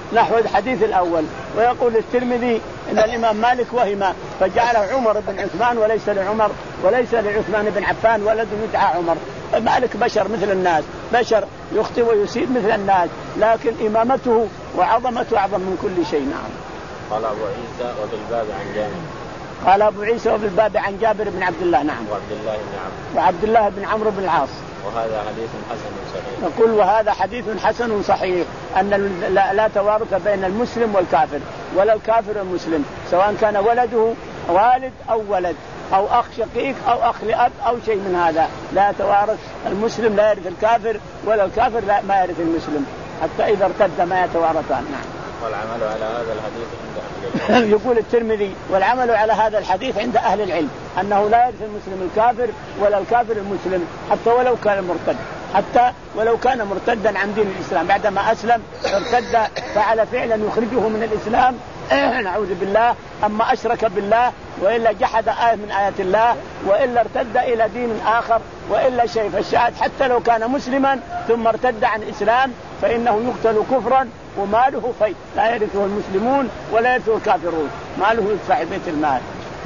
نحو الحديث الأول. ويقول الترمذي إن الإمام مالك وهم فجعله عمر بن عثمان وليس لعمر وليس لعثمان بن عفان ولد يدعى عمر. مالك بشر مثل الناس، بشر يخطئ ويسيء مثل الناس، لكن إمامته وعظمته أعظم من كل شيء. نعم. قال أبو عيسى وفي الباب عن جابر. قال أبو عيسى وفي الباب عن جابر بن عبد الله. نعم. وعبد الله بن عمرو. وعبد الله بن عمرو بن العاص. وهذا حديث حسن صحيح. نقول وهذا حديث حسن صحيح أن لا, لا توارث بين المسلم والكافر ولا الكافر والمسلم، سواء كان ولده والد أو ولد أو أخ شقيق أو أخ لأب أو شيء من هذا، لا توارث. المسلم لا يرث الكافر ولا الكافر لا ما يرث المسلم، حتى إذا ارتد ما يتوارثان. نعم. والعمل على هذا الحديث عند أهل العلم. يقول الترمذي والعمل على هذا الحديث عند أهل العلم أنه لا يرث المسلم الكافر ولا الكافر المسلم، حتى ولو كان مرتد، حتى ولو كان مرتدا عن دين الإسلام بعدما أسلم ارتد فعل فعلا يخرجه من الإسلام نعوذ بالله، أما أشرك بالله وإلا جحد آية من آيات الله وإلا ارتد إلى دين آخر وإلا شيء، فالشاهد حتى لو كان مسلما ثم ارتد عن الإسلام فإنه يقتل كفرا وماله في لا يرثه المسلمون ولا يرثه الكافرون، ماله يدفع بيت المال.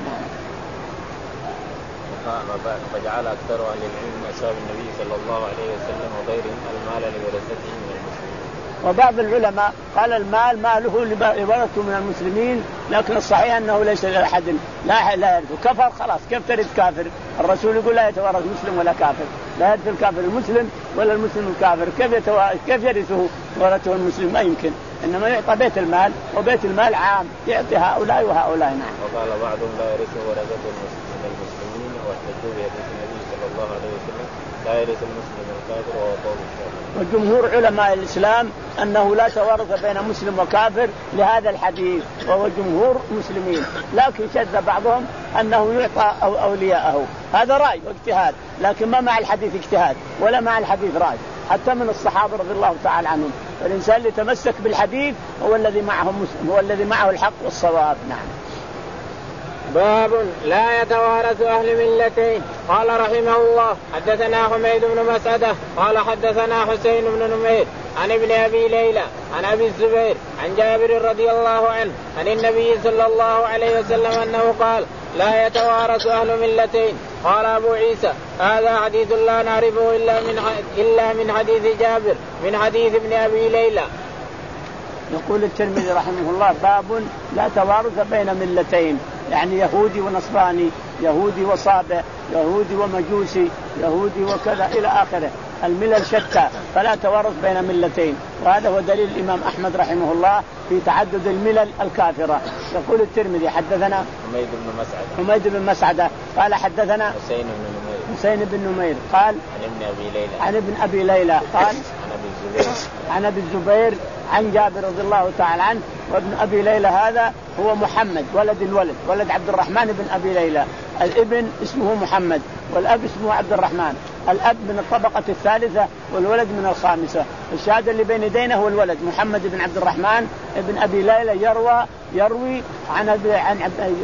فجعل أكثر أهل العلم أصحاب النبي صلى الله عليه وسلم وغيرهم المال لورثته من المسلمين. وبعض العلماء قال المال ماله لورثته من المسلمين، لكن الصحيح أنه ليس لأحد لا لا يرثه، كفر خلاص كيف ترث كافر؟ الرسول يقول لا يتوارث مسلم ولا كافر، لا يرث الكافر المسلم ولا المسلم الكافر، كيف يتوارث كيف يرثه ورثه المسلم؟ ما يمكن، إنما يعطى بيت المال وبيت المال عام يعطي هؤلاء وهؤلاء. نعم. وقال بعضهم لا يرثه ورثته المسلمين واحتجوا بحديث النبي صلى الله عليه وسلم لا يرث المسلم الكافر وهو قول الشافعي. وجمهور علماء الإسلام أنه لا توارث بين مسلم وكافر لهذا الحديث، وهو جمهور مسلمين، لكن شذ بعضهم أنه يعطى أولياءه، هذا رأي واجتهاد، لكن ما مع الحديث اجتهاد ولا مع الحديث رأي حتى من الصحابة رضي الله تعالى عنهم. فالإنسان اللي تمسك بالحديث هو الذي معه مسلم، هو الذي معه الحق والصواب. نعم. باب لا يتوارث أهل ملتين. قال رحمه الله حدثنا حميد بن مسعدة قال حدثنا حسين بن نمير عن ابن أبي ليلى عن أبي الزبير عن جابر رضي الله عنه عن النبي صلى الله عليه وسلم أنه قال لا يتوارث أهل ملتين. قال أبو عيسى هذا حديث لا نعرفه إلا من إلا من حديث جابر من حديث ابن أبي ليلى. يقول الترمذي رحمه الله باب لا توارث بين ملتين، يعني يهودي ونصراني، يهودي وصابئ، يهودي ومجوسي، يهودي وكذا إلى آخره، الملل شتى فلا توارث بين ملتين. وهذا هو دليل الإمام أحمد رحمه الله في تعدد الملل الكافرة. يقول الترمذي حدثنا حميد بن مسعدة حميد بن مسعدة قال حدثنا حسين بن نمير حسين بن نمير قال عن ابن أبي ليلى عن ابن أبي ليلى قال عن أبي الزبير عن أبي الزبير عن جابر رضي الله تعالى عنه. وابن أبي ليلى هذا هو محمد ولد الولد ولد عبد الرحمن بن أبي ليلى، الابن اسمه محمد والأب اسمه عبد الرحمن، الأب من الطبقة الثالثة والولد من الخامسة. الشهادة اللي بين يدينا هو الولد محمد بن عبد الرحمن ابن أبي ليلى يروى يروي عن أبي عن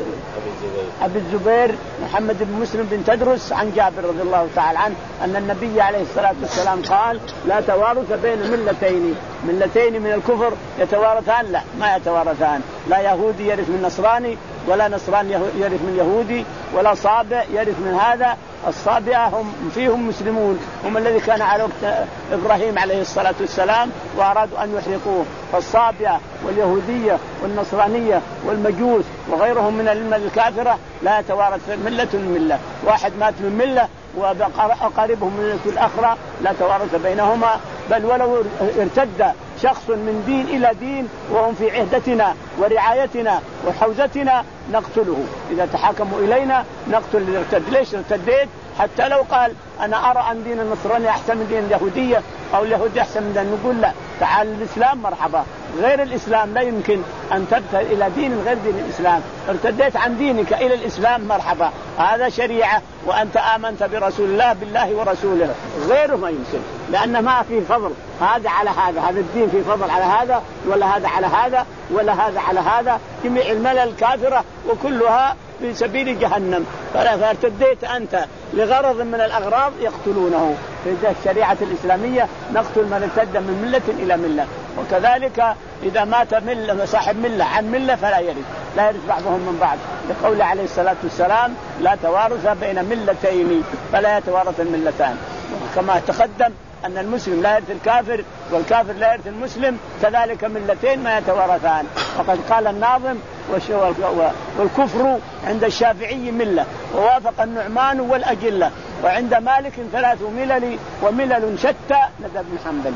أبي الزبير محمد بن مسلم بن تدرس عن جابر رضي الله تعالى عنه أن النبي عليه الصلاة والسلام قال لا توارث بين ملتين، ملتين من الكفر يتوارثان؟ لا ما يتوارثان، لا يهودي يرث من نصراني ولا نصراني يرث من يهودي ولا صابئ يرث من هذا. الصابئة هم فيهم مسلمون، هم الذي كان على وقت إبراهيم عليه الصلاة والسلام وأرادوا أن يحرقوه، فالصابئة واليهودية والنصرانية والمجوس وغيرهم من الملة الكافرة لا يتوارث ملة من ملة، واحد مات من ملة وأقاربهم من ملة الأخرى لا توارث بينهما، بل ولو ارتد شخص من دين إلى دين وهم في عهدتنا ورعايتنا وحوزتنا نقتله، إذا تحاكموا إلينا نقتل اللي ارتد. ليش ارتديت؟ حتى لو قال أنا أرى أن دين النصراني أحسن من دين اليهودية أو اليهودية أحسن من دين، نقول لا، تعال الإسلام مرحبا، غير الإسلام لا يمكن أن تبتل إلى دين غير دين الإسلام، ارتديت عن دينك إلى الإسلام مرحبا، هذا شريعة وأنت آمنت برسول الله بالله ورسوله، غيره ما يمكن، لأن ما فيه فضل هذا على هذا، هذا الدين فيه فضل على هذا ولا هذا على هذا ولا هذا على هذا، جميع الملل الكافرة وكلها في سبيل جهنم، فلا ارتديت أنت لغرض من الأغراض يقتلونه. في الشريعة الإسلامية نقتل من ارتد من ملة إلى ملة، وكذلك إذا مات ملة صاحب ملة عن ملة فلا يرث، لا يرث بعضهم من بعض، لقول عليه الصلاة والسلام لا توارث بين ملتين فلا يتوارث الملتان. كما تقدم أن المسلم لا يرث الكافر والكافر لا يرث المسلم، كذلك ملتين ما يتوارثان. وقد قال الناظم والكفر عند الشافعي ملة ووافق النعمان والأجلة، وعند مالك ثلاث ملل وملل شتى لدى ابن حنبل.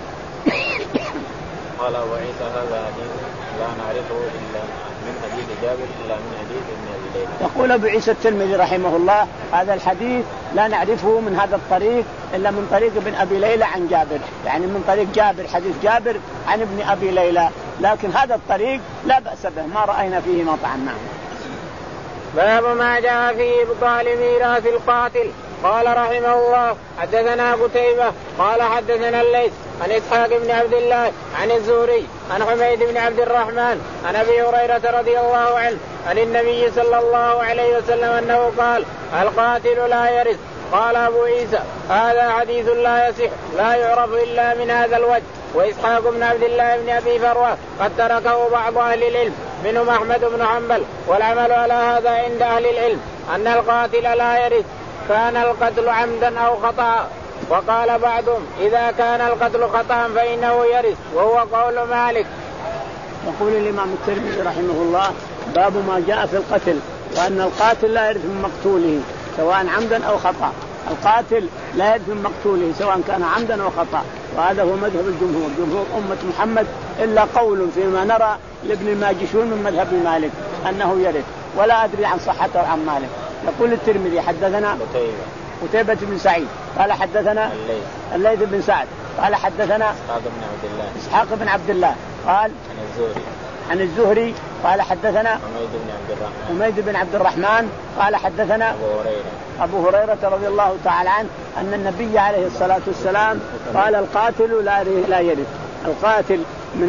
قال أبو عيسى هذا حديث لا نعرفه إلا من حديث جابر إلا من حديث ابن أبي ليلى. يقول أبو عيسى الترمذي رحمه الله هذا الحديث لا نعرفه من هذا الطريق إلا من طريق ابن أبي ليلى عن جابر، يعني من طريق جابر حديث جابر عن ابن أبي ليلى، لكن هذا الطريق لا بأس به ما رأينا فيه مطعن. نعم. باب ما جاء في إبطال ميراث القاتل. قال رحمه الله حدثنا قتيبة قال حدثنا الليث عن إسحاق بن عبد الله عن الزهري عن حميد بن عبد الرحمن عن أبي هريرة رضي الله عنه عن النبي صلى الله عليه وسلم أنه قال القاتل لا يرث. قال أبو عيسى هذا حديث لا يصح لا يعرف إلا من هذا الوجه. وإسحاق بن عبد الله بن أبي فروة قد تركه بعض أهل العلم منهم أحمد بن حنبل، والعمل على هذا عند أهل العلم أن القاتل لا يرث كان القتل عمدا أو خطأ. وقال بعضهم إذا كان القتل خطأ فإنه يرث وهو قول مالك. يقول الإمام الترمذي رحمه الله باب ما جاء في القتل وأن القاتل لا يرث من مقتوله سواء عمدا أو خطأ. القاتل لا يرث من مقتوله سواء كان عمدا أو خطأ، وهذا هو مذهب الجمهور جمهور أمة محمد، إلا قول فيما نرى لابن الماجشون من مذهب مالك أنه يرث، ولا أدري عن صحته عن مالك. يقول الترمذي حدثنا قتيبة بن سعيد قال حدثنا الليث بن سعد قال حدثنا إسحاق بن عبد الله إسحاق بن عبد الله قال عن الزهري عن الزهري قال حدثنا حميد بن عبد الرحمن حميد بن عبد الرحمن قال حدثنا أبو هريرة أبو هريرة رضي الله تعالى عنه أن النبي عليه الصلاة والسلام قال القاتل لا يرث. القاتل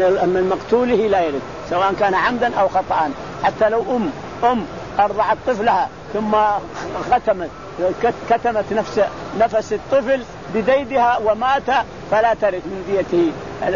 من مقتوله لا يرث سواء كان عمدا أو خطأ، حتى لو أم أم أرضعت طفلها ثم ختمت كتمت نفس نفس الطفل بديدها ومات فلا ترث من ديته.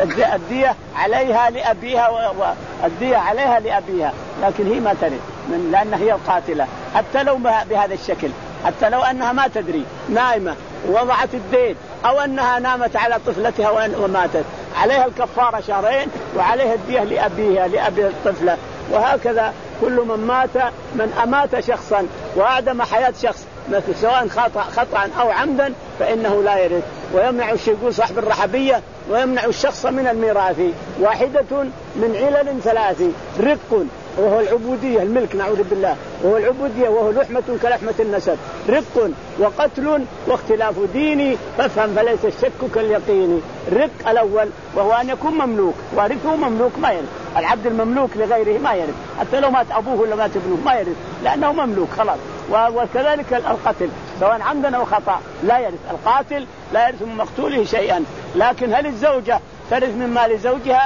الدية عليها لأبيها والدية عليها لأبيها، لكن هي ما ترث لأنها هي القاتلة، حتى لو بهذا الشكل، حتى لو أنها ما تدري نائمة ووضعت الدين أو أنها نامت على طفلتها وماتت، عليها الكفارة شهرين وعليها الدية لأبيها لأبي الطفلة. وهكذا كل من مات من أمات شخصا وأعدم حياة شخص سواء خطأ خطأ أو عمدا فإنه لا يرث. ويمنع الشيخ صاحب الرحبية ويمنع الشخص من الميراث واحدة من علل ثلاث: رق وهو العبودية الملك نعوذ بالله، وهو العبودية وهو لحمة كلحمة النسب، رق وقتل واختلاف ديني فافهم فليس الشك كاليقين. الرق الأول وهو أن يكون مملوك، وارثه مملوك ما يرث، العبد المملوك لغيره ما يرث، حتى لو مات أبوه ولا مات ابنه ما يرث لأنه مملوك خلاص. وكذلك القتل سواء عمدا أو خطأ لا يرث، القاتل لا يرث من مقتوله شيئا. لكن هل الزوجة ترث من مال زوجها؟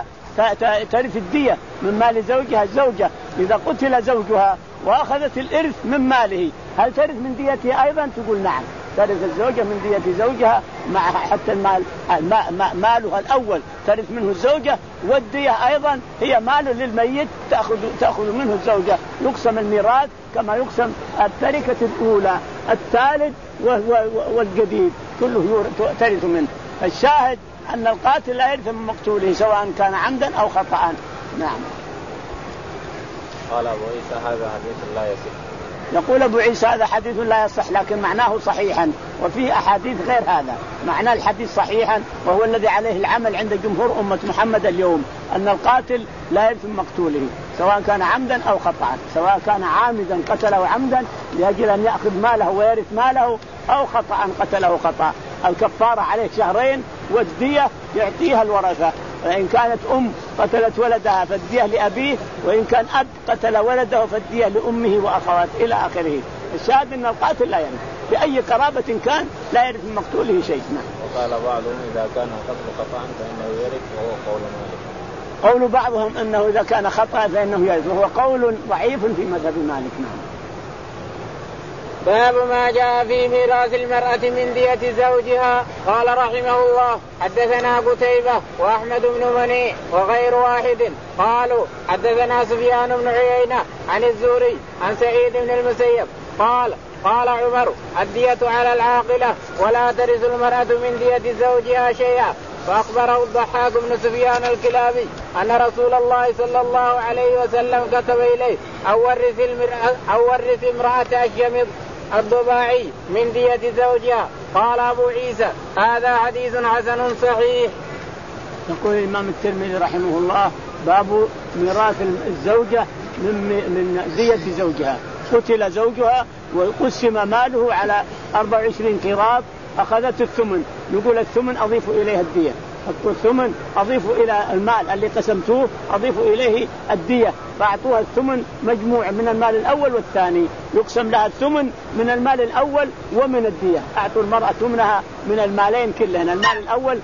ترث الدية من مال زوجها. الزوجة إذا قتل زوجها وأخذت الإرث من ماله هل ترث من ديته أيضا؟ تقول نعم، ترث الزوجة من دية زوجها مع حتى المال مالها الأول ترث منه الزوجة، والدية أيضا هي مال للميت تأخذ تأخذ منه الزوجة. يقسم الميراث كما يقسم التركة الأولى، الثالث والجديد كله ترث منه. الشاهد أن القاتل لا يرث من مقتوله سواء كان عمدا أو خطأ. نعم. قال أبو عيسى هذا حديث لا يصح. يقول أبو عيسى هذا حديث لا يصح، لكن معناه صحيحا، وفيه أحاديث غير هذا. معنى الحديث صحيحا وهو الذي عليه العمل عند جمهور أمة محمد اليوم، أن القاتل لا يرث من مقتوله سواء كان عمدا أو خطأ، سواء كان عامدا قتله عمدا لأجل أن يأخذ ماله ويرث ماله، أو خطأ قتله خطأ. الكفارة عليه شهرين، والدية يعطيها الورثة. وإن كانت أم قتلت ولدها فالدية لأبيه، وإن كان أب قتل ولده فالدية لأمه وأخوات إلى آخره. الشاهد أن القاتل لا يرث بأي قرابة كان، لا يرث من مقتوله شيء. وقال بعضهم إذا كان القتل خطأ فإنه يرث وهو قول مالك. قول بعضهم أنه إذا كان خطأ فإنه يرث، وهو قول ضعيف في مذهب مالك. نعم. باب ما جاء في ميراث المرأة من دية زوجها. قال رحمه الله حدثنا قتيبة وأحمد بن منيع وغير واحد قالوا حدثنا سفيان بن عيينة عن الزهري عن سعيد بن المسيب قال قال عمر الدية على العاقلة ولا ترث المرأة من دية زوجها شيئا. فأخبره الضحاك بن سفيان الكلابي أن رسول الله صلى الله عليه وسلم كتب إليه أو ورث المرأة أو ورث امرأة الشمط الضباعي من دية زوجها. قال أبو عيسى هذا حديث حسن صحيح. يقول الإمام الترمذي رحمه الله باب ميراث الزوجة من دية زوجها. قتل زوجها وقسم ماله على أربع وعشرين قيراط أخذت الثمن. يقول الثمن أضيف إليها الدية. الثمن أضيف إلى المال اللي قسمتوه أضيف إليه الدية. فأعطوها الثمن مجموع من المال الأول والثاني. يقسم لها الثمن من المال الأول ومن الدية. أعطوا المرأة ثمنها من المالين كلهن المال الأول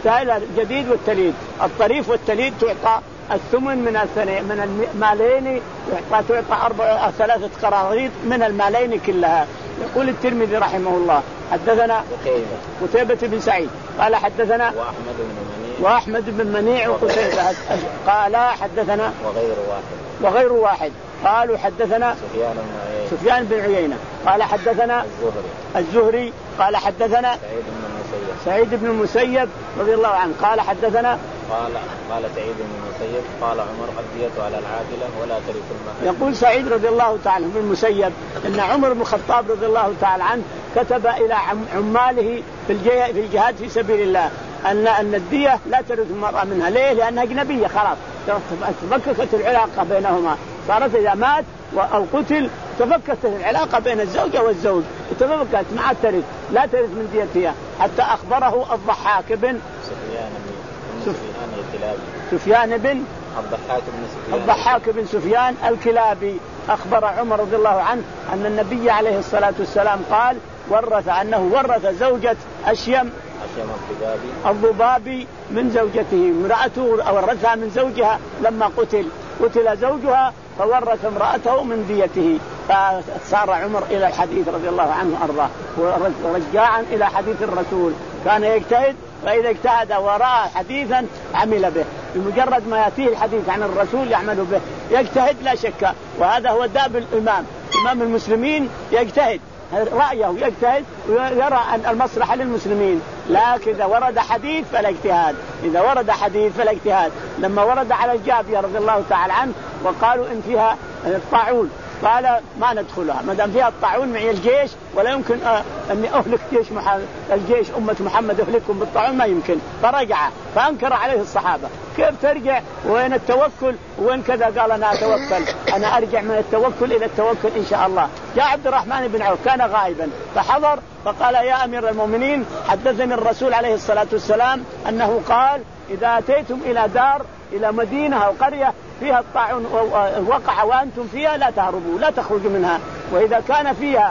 الجديد والتليد. الطريف والتليد تعطى الثمن من من المالين تعطى تعطى أربع ثلاثة قراريط من المالين كلها. يقول الترمذي رحمه الله حدثنا قتيبة بن سعيد قال حدثنا وأحمد بن منيع وأحمد بن منيع وقتيبة قال حدثنا وغير واحد وغير واحد قالوا حدثنا سفيان بن عيينة سفيان بن عيينة قال حدثنا الزهري الزهري قال حدثنا سعيد بن المسيب سعيد بن المسيب رضي الله عنه قال حدثنا قال قال سعيد بن المسيب قال عمر الدية على العاقلة ولا ترث المرأة. يقول سعيد رضي الله تعالى بن المسيب ان عمر بن الخطاب رضي الله تعالى عنه كتب الى عماله في في الجهاد في سبيل الله ان ان الدية لا ترث المرأة منها. ليه؟ لانها اجنبية خلاص تفككت العلاقة بينهما. صارت اذا مات او قتل تفككت العلاقة بين الزوجة والزوج تفككت مع الترث لا ترث من ديتها. حتى اخبره الضحاك بن سفيان بن سفيان الكلابي سفيان بن الضحاك بن سفيان الضحاك بن سفيان الكلابي أخبر عمر رضي الله عنه أن النبي عليه الصلاة والسلام قال ورث أنه ورث زوجة أشيم أشيم الضبابي الضبابي من زوجته. امرأته ورثها من زوجها لما قتل قتل زوجها فورث امرأته من ديته. فصار عمر إلى الحديث رضي الله عنه أرضاه ورجاعا إلى حديث الرسول. كان يجتهد فإذا اجتهد ورأى حديثا عمل به. بمجرد ما يأتيه الحديث عن الرسول يعمل به. يجتهد لا شك وهذا هو داب الإمام. إمام المسلمين يجتهد رأيه يجتهد ويرى أن المصلحة للمسلمين. لكن إذا ورد حديث فلا اجتهاد. إذا ورد حديث فلا اجتهاد. لما ورد على الجابية رضي الله تعالى عنه وقالوا إن فيها الطاعون قال ما ندخلها ما دام فيها الطاعون معي الجيش ولا يمكن أني أهلك جيش محمد الجيش أمة محمد أهلكم بالطاعون ما يمكن. فرجع فأنكر عليه الصحابة كيف ترجع وين التوكل وين كذا. قال أنا أتوكل أنا أرجع من التوكل إلى التوكل إن شاء الله. جاء عبد الرحمن بن عوف كان غائبا فحضر فقال يا أمير المؤمنين حدثني الرسول عليه الصلاة والسلام أنه قال إذا أتيتم إلى دار إلى مدينة أو قرية فيها الطاعون وقع وأنتم فيها لا تهربوا لا تخرجوا منها وإذا كان فيها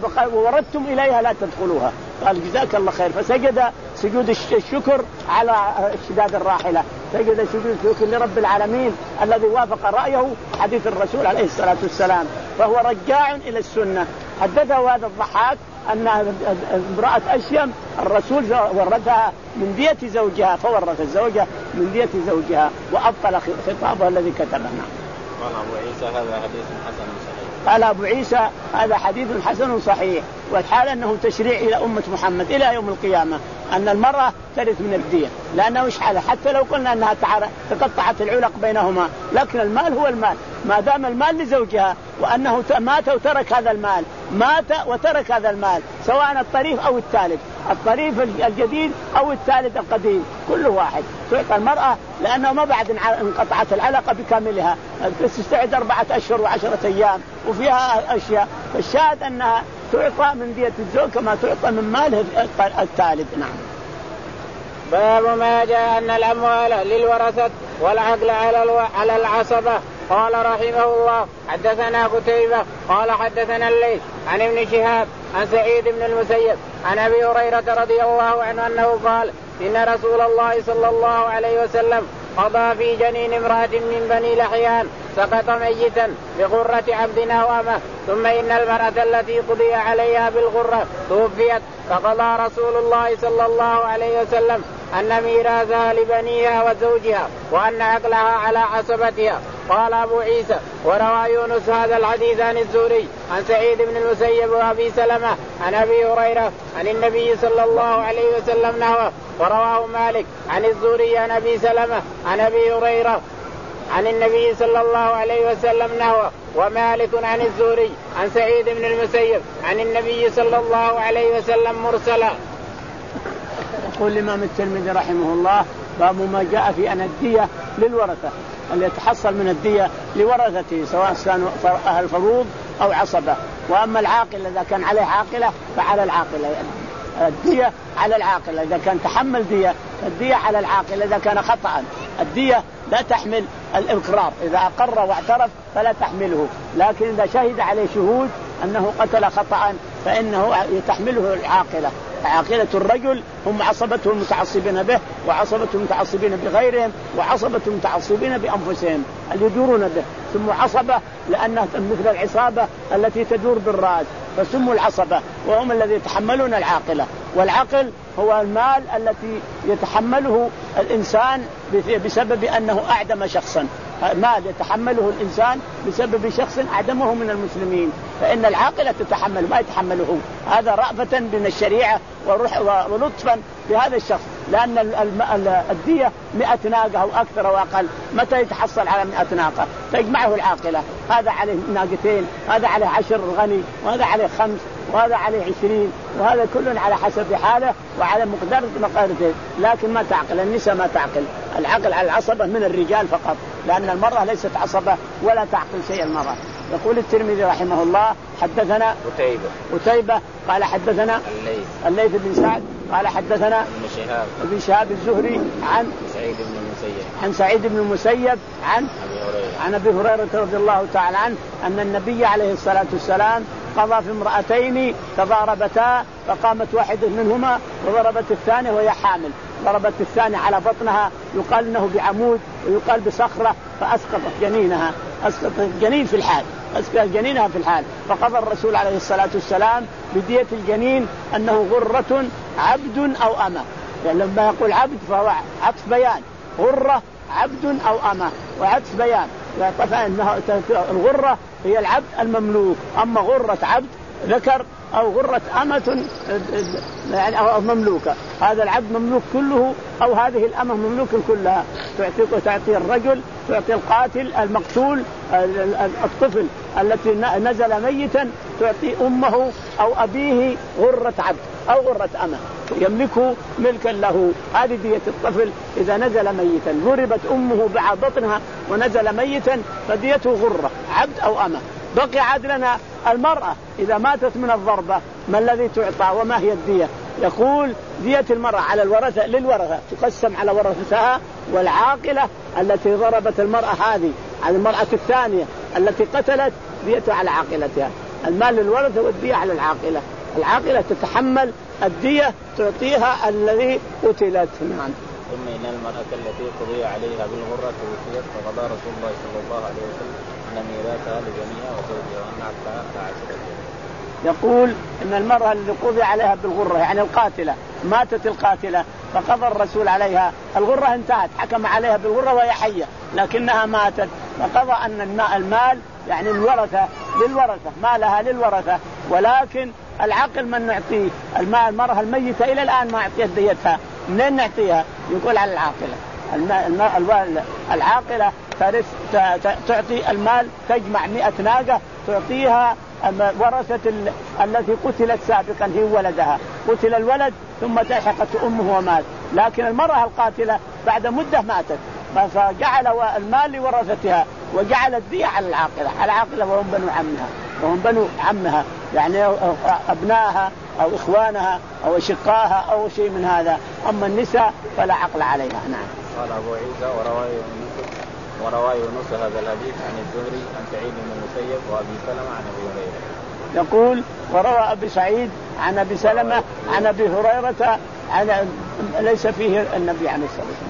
ووردتم إليها لا تدخلوها. قال جزاك الله خير. فسجد سجود الشكر على اشتداد الراحلة. سجد سجود الشكر لرب العالمين الذي وافق رأيه حديث الرسول عليه الصلاة والسلام. فهو رجاع إلى السنة. حدثه هذا الضحاك أن امرأة أشيم الرسول ورثها من دية زوجها فورث الزوجة من دية زوجها وأبطل خطابه الذي كتبه. قال أبو عيسى هذا حديث حسن صحيح. قال أبو عيسى هذا حديث حسن صحيح. والحال أنه تشريع إلى أمة محمد إلى يوم القيامة أن المرأة ترث من الدية لأنه إيش حاله حتى لو قلنا أنها تقطعت العلاق بينهما لكن المال هو المال ما دام المال لزوجها وأنه مات وترك هذا المال مات وترك هذا المال سواء الطريف أو الثالث الطريف الجديد أو الثالث القديم كله واحد تعطى المرأة لأنه ما بعد انقطعت العلاقة بكاملها تستعد أربعة أشهر وعشرة أيام وفيها أشياء. فالشاهد أنها تعطى من دية الزوج كما تعطى من ماله الثالث. نعم. باب ما جاء أن الأموال للورثة والعقل على العصبة. قال رحمه الله حدثنا قتيبة قال حدثنا الليث عن ابن شهاب عن سعيد بن المسيب عن أبي هريرة رضي الله عنه أنه قال إن رسول الله صلى الله عليه وسلم قضى في جنين امرأة من بني لحيان سقط ميتا بغرة عبد أو أمة ثم إن المرأة التي قضي عليها بالغرة توفيت فقضى رسول الله صلى الله عليه وسلم أن ميراثها لبنيها وزوجها وأن عقلها على عصبتها. قال أبو عيسى وروى يونس هذا الحديث عن الزهري عن سعيد بن المسيب وأبي سلمة عن أبي هريرة عن النبي صلى الله عليه وسلم نحوه. ورواه مالك عن الزهري عن أبي سلمة عن أبي هريرة عن النبي صلى الله عليه وسلم نحوه. ومالك عن الزهري عن سعيد بن المسيب عن النبي صلى الله عليه وسلم مرسلا. يقول الإمام الترمذي رحمه الله باب ما جاء في أن الدية للورثة اللي يتحصل من الدية لورثته سواء كانوا أهل فروض أو عصبة. وأما العاقل إذا كان عليه عاقلة فعلى العاقلة يعني الدية على العاقلة إذا كان تحمل دية الدية على العاقلة إذا كان خطأ. الدية لا تحمل الإقرار إذا أقر واعترف فلا تحمله لكن إذا شهد عليه شهود أنه قتل خطأ فإنه تحمله العاقلة. عاقلة الرجل هم عصبته المتعصبين به وعصبة المتعصبين بغيرهم وعصبة المتعصبين بأنفسهم اللي يدورون به. ثم عصبة لأنها مثل العصابة التي تدور بالرأس فسموا العصبة وهم الذي يتحملون العاقلة. والعقل هو المال التي يتحمله الإنسان بسبب أنه أعدم شخصا. مال يتحمله الإنسان بسبب شخص أعدمه من المسلمين فإن العاقلة تتحمل ما يتحمله. هذا رأفة من الشريعة ولطفا بهذا الشخص لأن الدية مئة ناقة أو أكثر أو أقل متى يتحصل على مئة ناقة تجمعه العاقلة هذا عليه ناقتين هذا عليه عشر غني وهذا عليه خمس وهذا عليه عشرين وهذا كل على حسب حاله وعلى مقدار مقدرته. لكن ما تعقل النساء ما تعقل. العقل على العصبة من الرجال فقط لأن المرأة ليست عصبة ولا تعقل شيء المرأة. يقول الترمذي رحمه الله حدثنا قتيبة قتيبة قال حدثنا الليث الليث بن سعد قال حدثنا ابن شهاب ابن شهاب الزهري عن سعيد بن المسيب عن سعيد بن المسيب عن أبي هريرة عن أبي هريرة رضي الله تعالى عنه أن النبي عليه الصلاة والسلام قضى في امرأتين تضاربتا فقامت واحدة منهما وضربت الثانية وهي حامل. ضربت الثانية على بطنها يقال انه بعمود ويقال بصخرة فأسقطت جنينها أسقطت الجنين في الحال أسقطت جنينها في الحال. فقضى الرسول عليه الصلاة والسلام بدية الجنين أنه غرة عبد أو أمة. يعني لما يقول عبد فهو عطف بيان غرة عبد أو أمة وعطف بيان فإنها الغرة هي العبد المملوك. أما غرة عبد ذكر أو غرة أمة يعني أو مملوكة هذا العبد مملوك كله أو هذه الأمة مملوك كلها. تعطي تعطي الرجل تعطي القاتل المقتول الطفل التي نزل ميتا تعطي أمه أو أبيه غرة عبد أو غرة أمة يملكه ملكا له. هذه دية الطفل إذا نزل ميتا ضربت أمه بعضتها ونزل ميتا فديته غرة عبد أو أمة. بقي عدلنا المرأة إذا ماتت من الضربة ما الذي تعطى وما هي الدية؟ يقول دية المرأة على الورثة للورثة تقسم على ورثتها والعاقلة التي ضربت المرأة هذه على المرأة الثانية التي قتلت ديتها على عاقلتها. المال للورثة والدية على العاقلة. العاقلة تتحمل الدية تعطيها الذي قتلت. نعم. ثم إن المرأة التي قضي عليها بالغرة توفيت فقضى رسول الله صلى الله عليه وسلم أن ميراثها لجميع وزوجها وأن عقلها كعشرة. يقول إن المرأة التي قضي عليها بالغرة يعني القاتلة ماتت القاتلة فقضى الرسول عليها الغرة انتهت حكم عليها بالغرة وهي حية لكنها ماتت فقضى أن المال يعني الورثة للورثة مالها للورثة. ولكن العقل من نعطيه المال المرأة الميتة إلى الآن ما أعطيت ديتها منين نعطيها؟ يقول على العاقلة. العاقلة تعطي المال تجمع مئة ناقة تعطيها ورثة التي قتلت سابقا هي ولدها قتل الولد ثم تلحقت أمه ومات. لكن المرأة القاتلة بعد مدة ماتت فجعل المال لورثتها وجعل الدية على العاقلة على العاقلة وهم بنو عمها وهم بنو عمها يعني أبنائها أو إخوانها أو أشقاها أو شيء من هذا. أما النساء فلا عقل عليها. نعم. قال أبو عيسى ورواه يونس ورواه يونس هذا الحديث عن الزهري عن سعيد بن المسيب وأبي سلمة عن أبي هريرة. يقول وروى أبي سعيد عن أبي سلمة عن أبي هريرة عن ليس فيه النبي عليه الصلاة والسلام.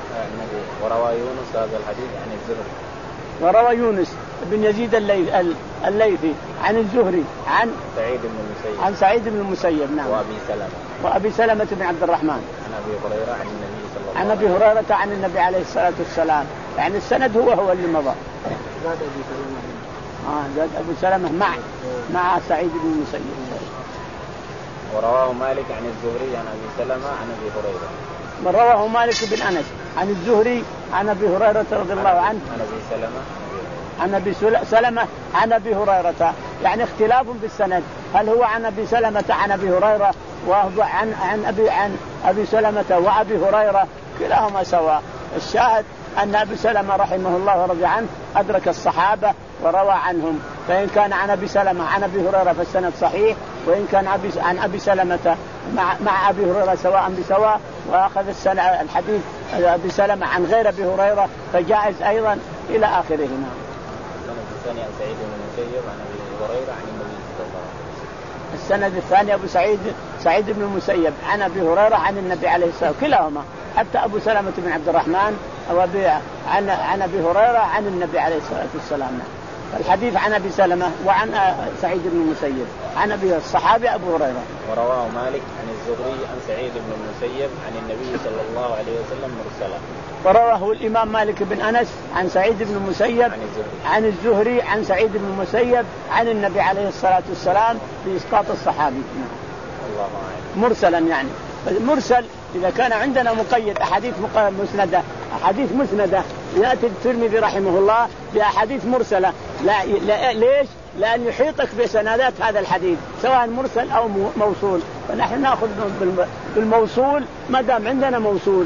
النبي. وروى يونس هذا الحديث عن الزهري. وروى يونس بن يزيد الليثي عن الزهري عن سعيد بن المسيب عن سعيد بن المسيب. نعم. وأبي سلمة وأبي سلمة بن عبد الرحمن عن أبي هريرة عن النبي صلى الله عليه وسلم عن أبي هريرة عن النبي عليه الصلاة والسلام. يعني السند هو هو اللي مضى. زاد أبي سلمة آه زاد أبو سلمة مع مع سعيد بن المسيب. ورواه مالك عن الزهري عن أبي سلمة عن أبي هريرة. من رواه مالك بن أنس عن الزهري عن أبي هريرة رضي الله عنه عن أبي سلمة عن أبي سلمة عن أبي هريرة. يعني اختلاف بالسند، هل هو عن أبي سلمة عن أبي هريرة وعن عن أبي عن أبي سلمة وأبي هريرة، كلاهما سواء. الشاهد أن أبي سلمة رحمه الله ورضي عنه أدرك الصحابة وروى عنهم، فإن كان عن أبي سلمة عن أبي هريرة فالسند صحيح، وإن كان عن أبي سلمة مع مع أبي هريرة سواء بسواء، وأخذ الحديث أبي سلمة عن غير أبي هريرة فجائز أيضا إلى آخره. الثاني عن سعيد بن المسيب عن أبي هريرة عن النبي صلى الله عليه وسلم. السند الثاني أبو سعيد سعيد بن المسيب عن أبي هريرة عن النبي عليه الصلاة والسلام، كلاهما حتى أبو سلمة بن عبد الرحمن أو أبي عن عن أبي هريرة عن النبي عليه الصلاة والسلام. الحديث عن أبي سلمة وعن سعيد بن المسيب عن أبي الصحابي أبو هريرة. ورواه مالك عن الزهري عن سعيد بن المسيب عن النبي صلى الله عليه وسلم مرسلا. ورواه الإمام مالك بن أنس عن سعيد بن المسيب عن الزهري عن, الزهري عن سعيد بن المسيب عن النبي عليه الصلاة والسلام بإسقاط الصحابي. الله أعلم. مرسلا يعني مرسل إذا كان عندنا مقيد أحاديث مسندة أحاديث مسندة يأتي الترمذي رحمه الله بأحاديث مرسلة. لا, لا ليش؟ لأن يحيطك بسندات هذا الحديث سواء مرسل أو موصول، فنحن نأخذ بالموصول ما دام عندنا موصول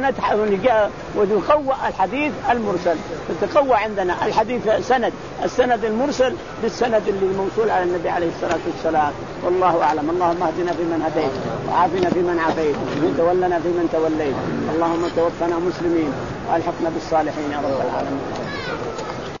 ونقوى الحديث المرسل، فتقوى عندنا الحديث سند السند المرسل بالسند اللي موصول على النبي عليه الصلاة والسلام. والله أعلم. اللهم اهدنا فيمن هديت وعافنا فيمن عافيت وتولنا فيمن توليت، اللهم توفنا مسلمين وألحقنا بالصالحين يا رب العالمين.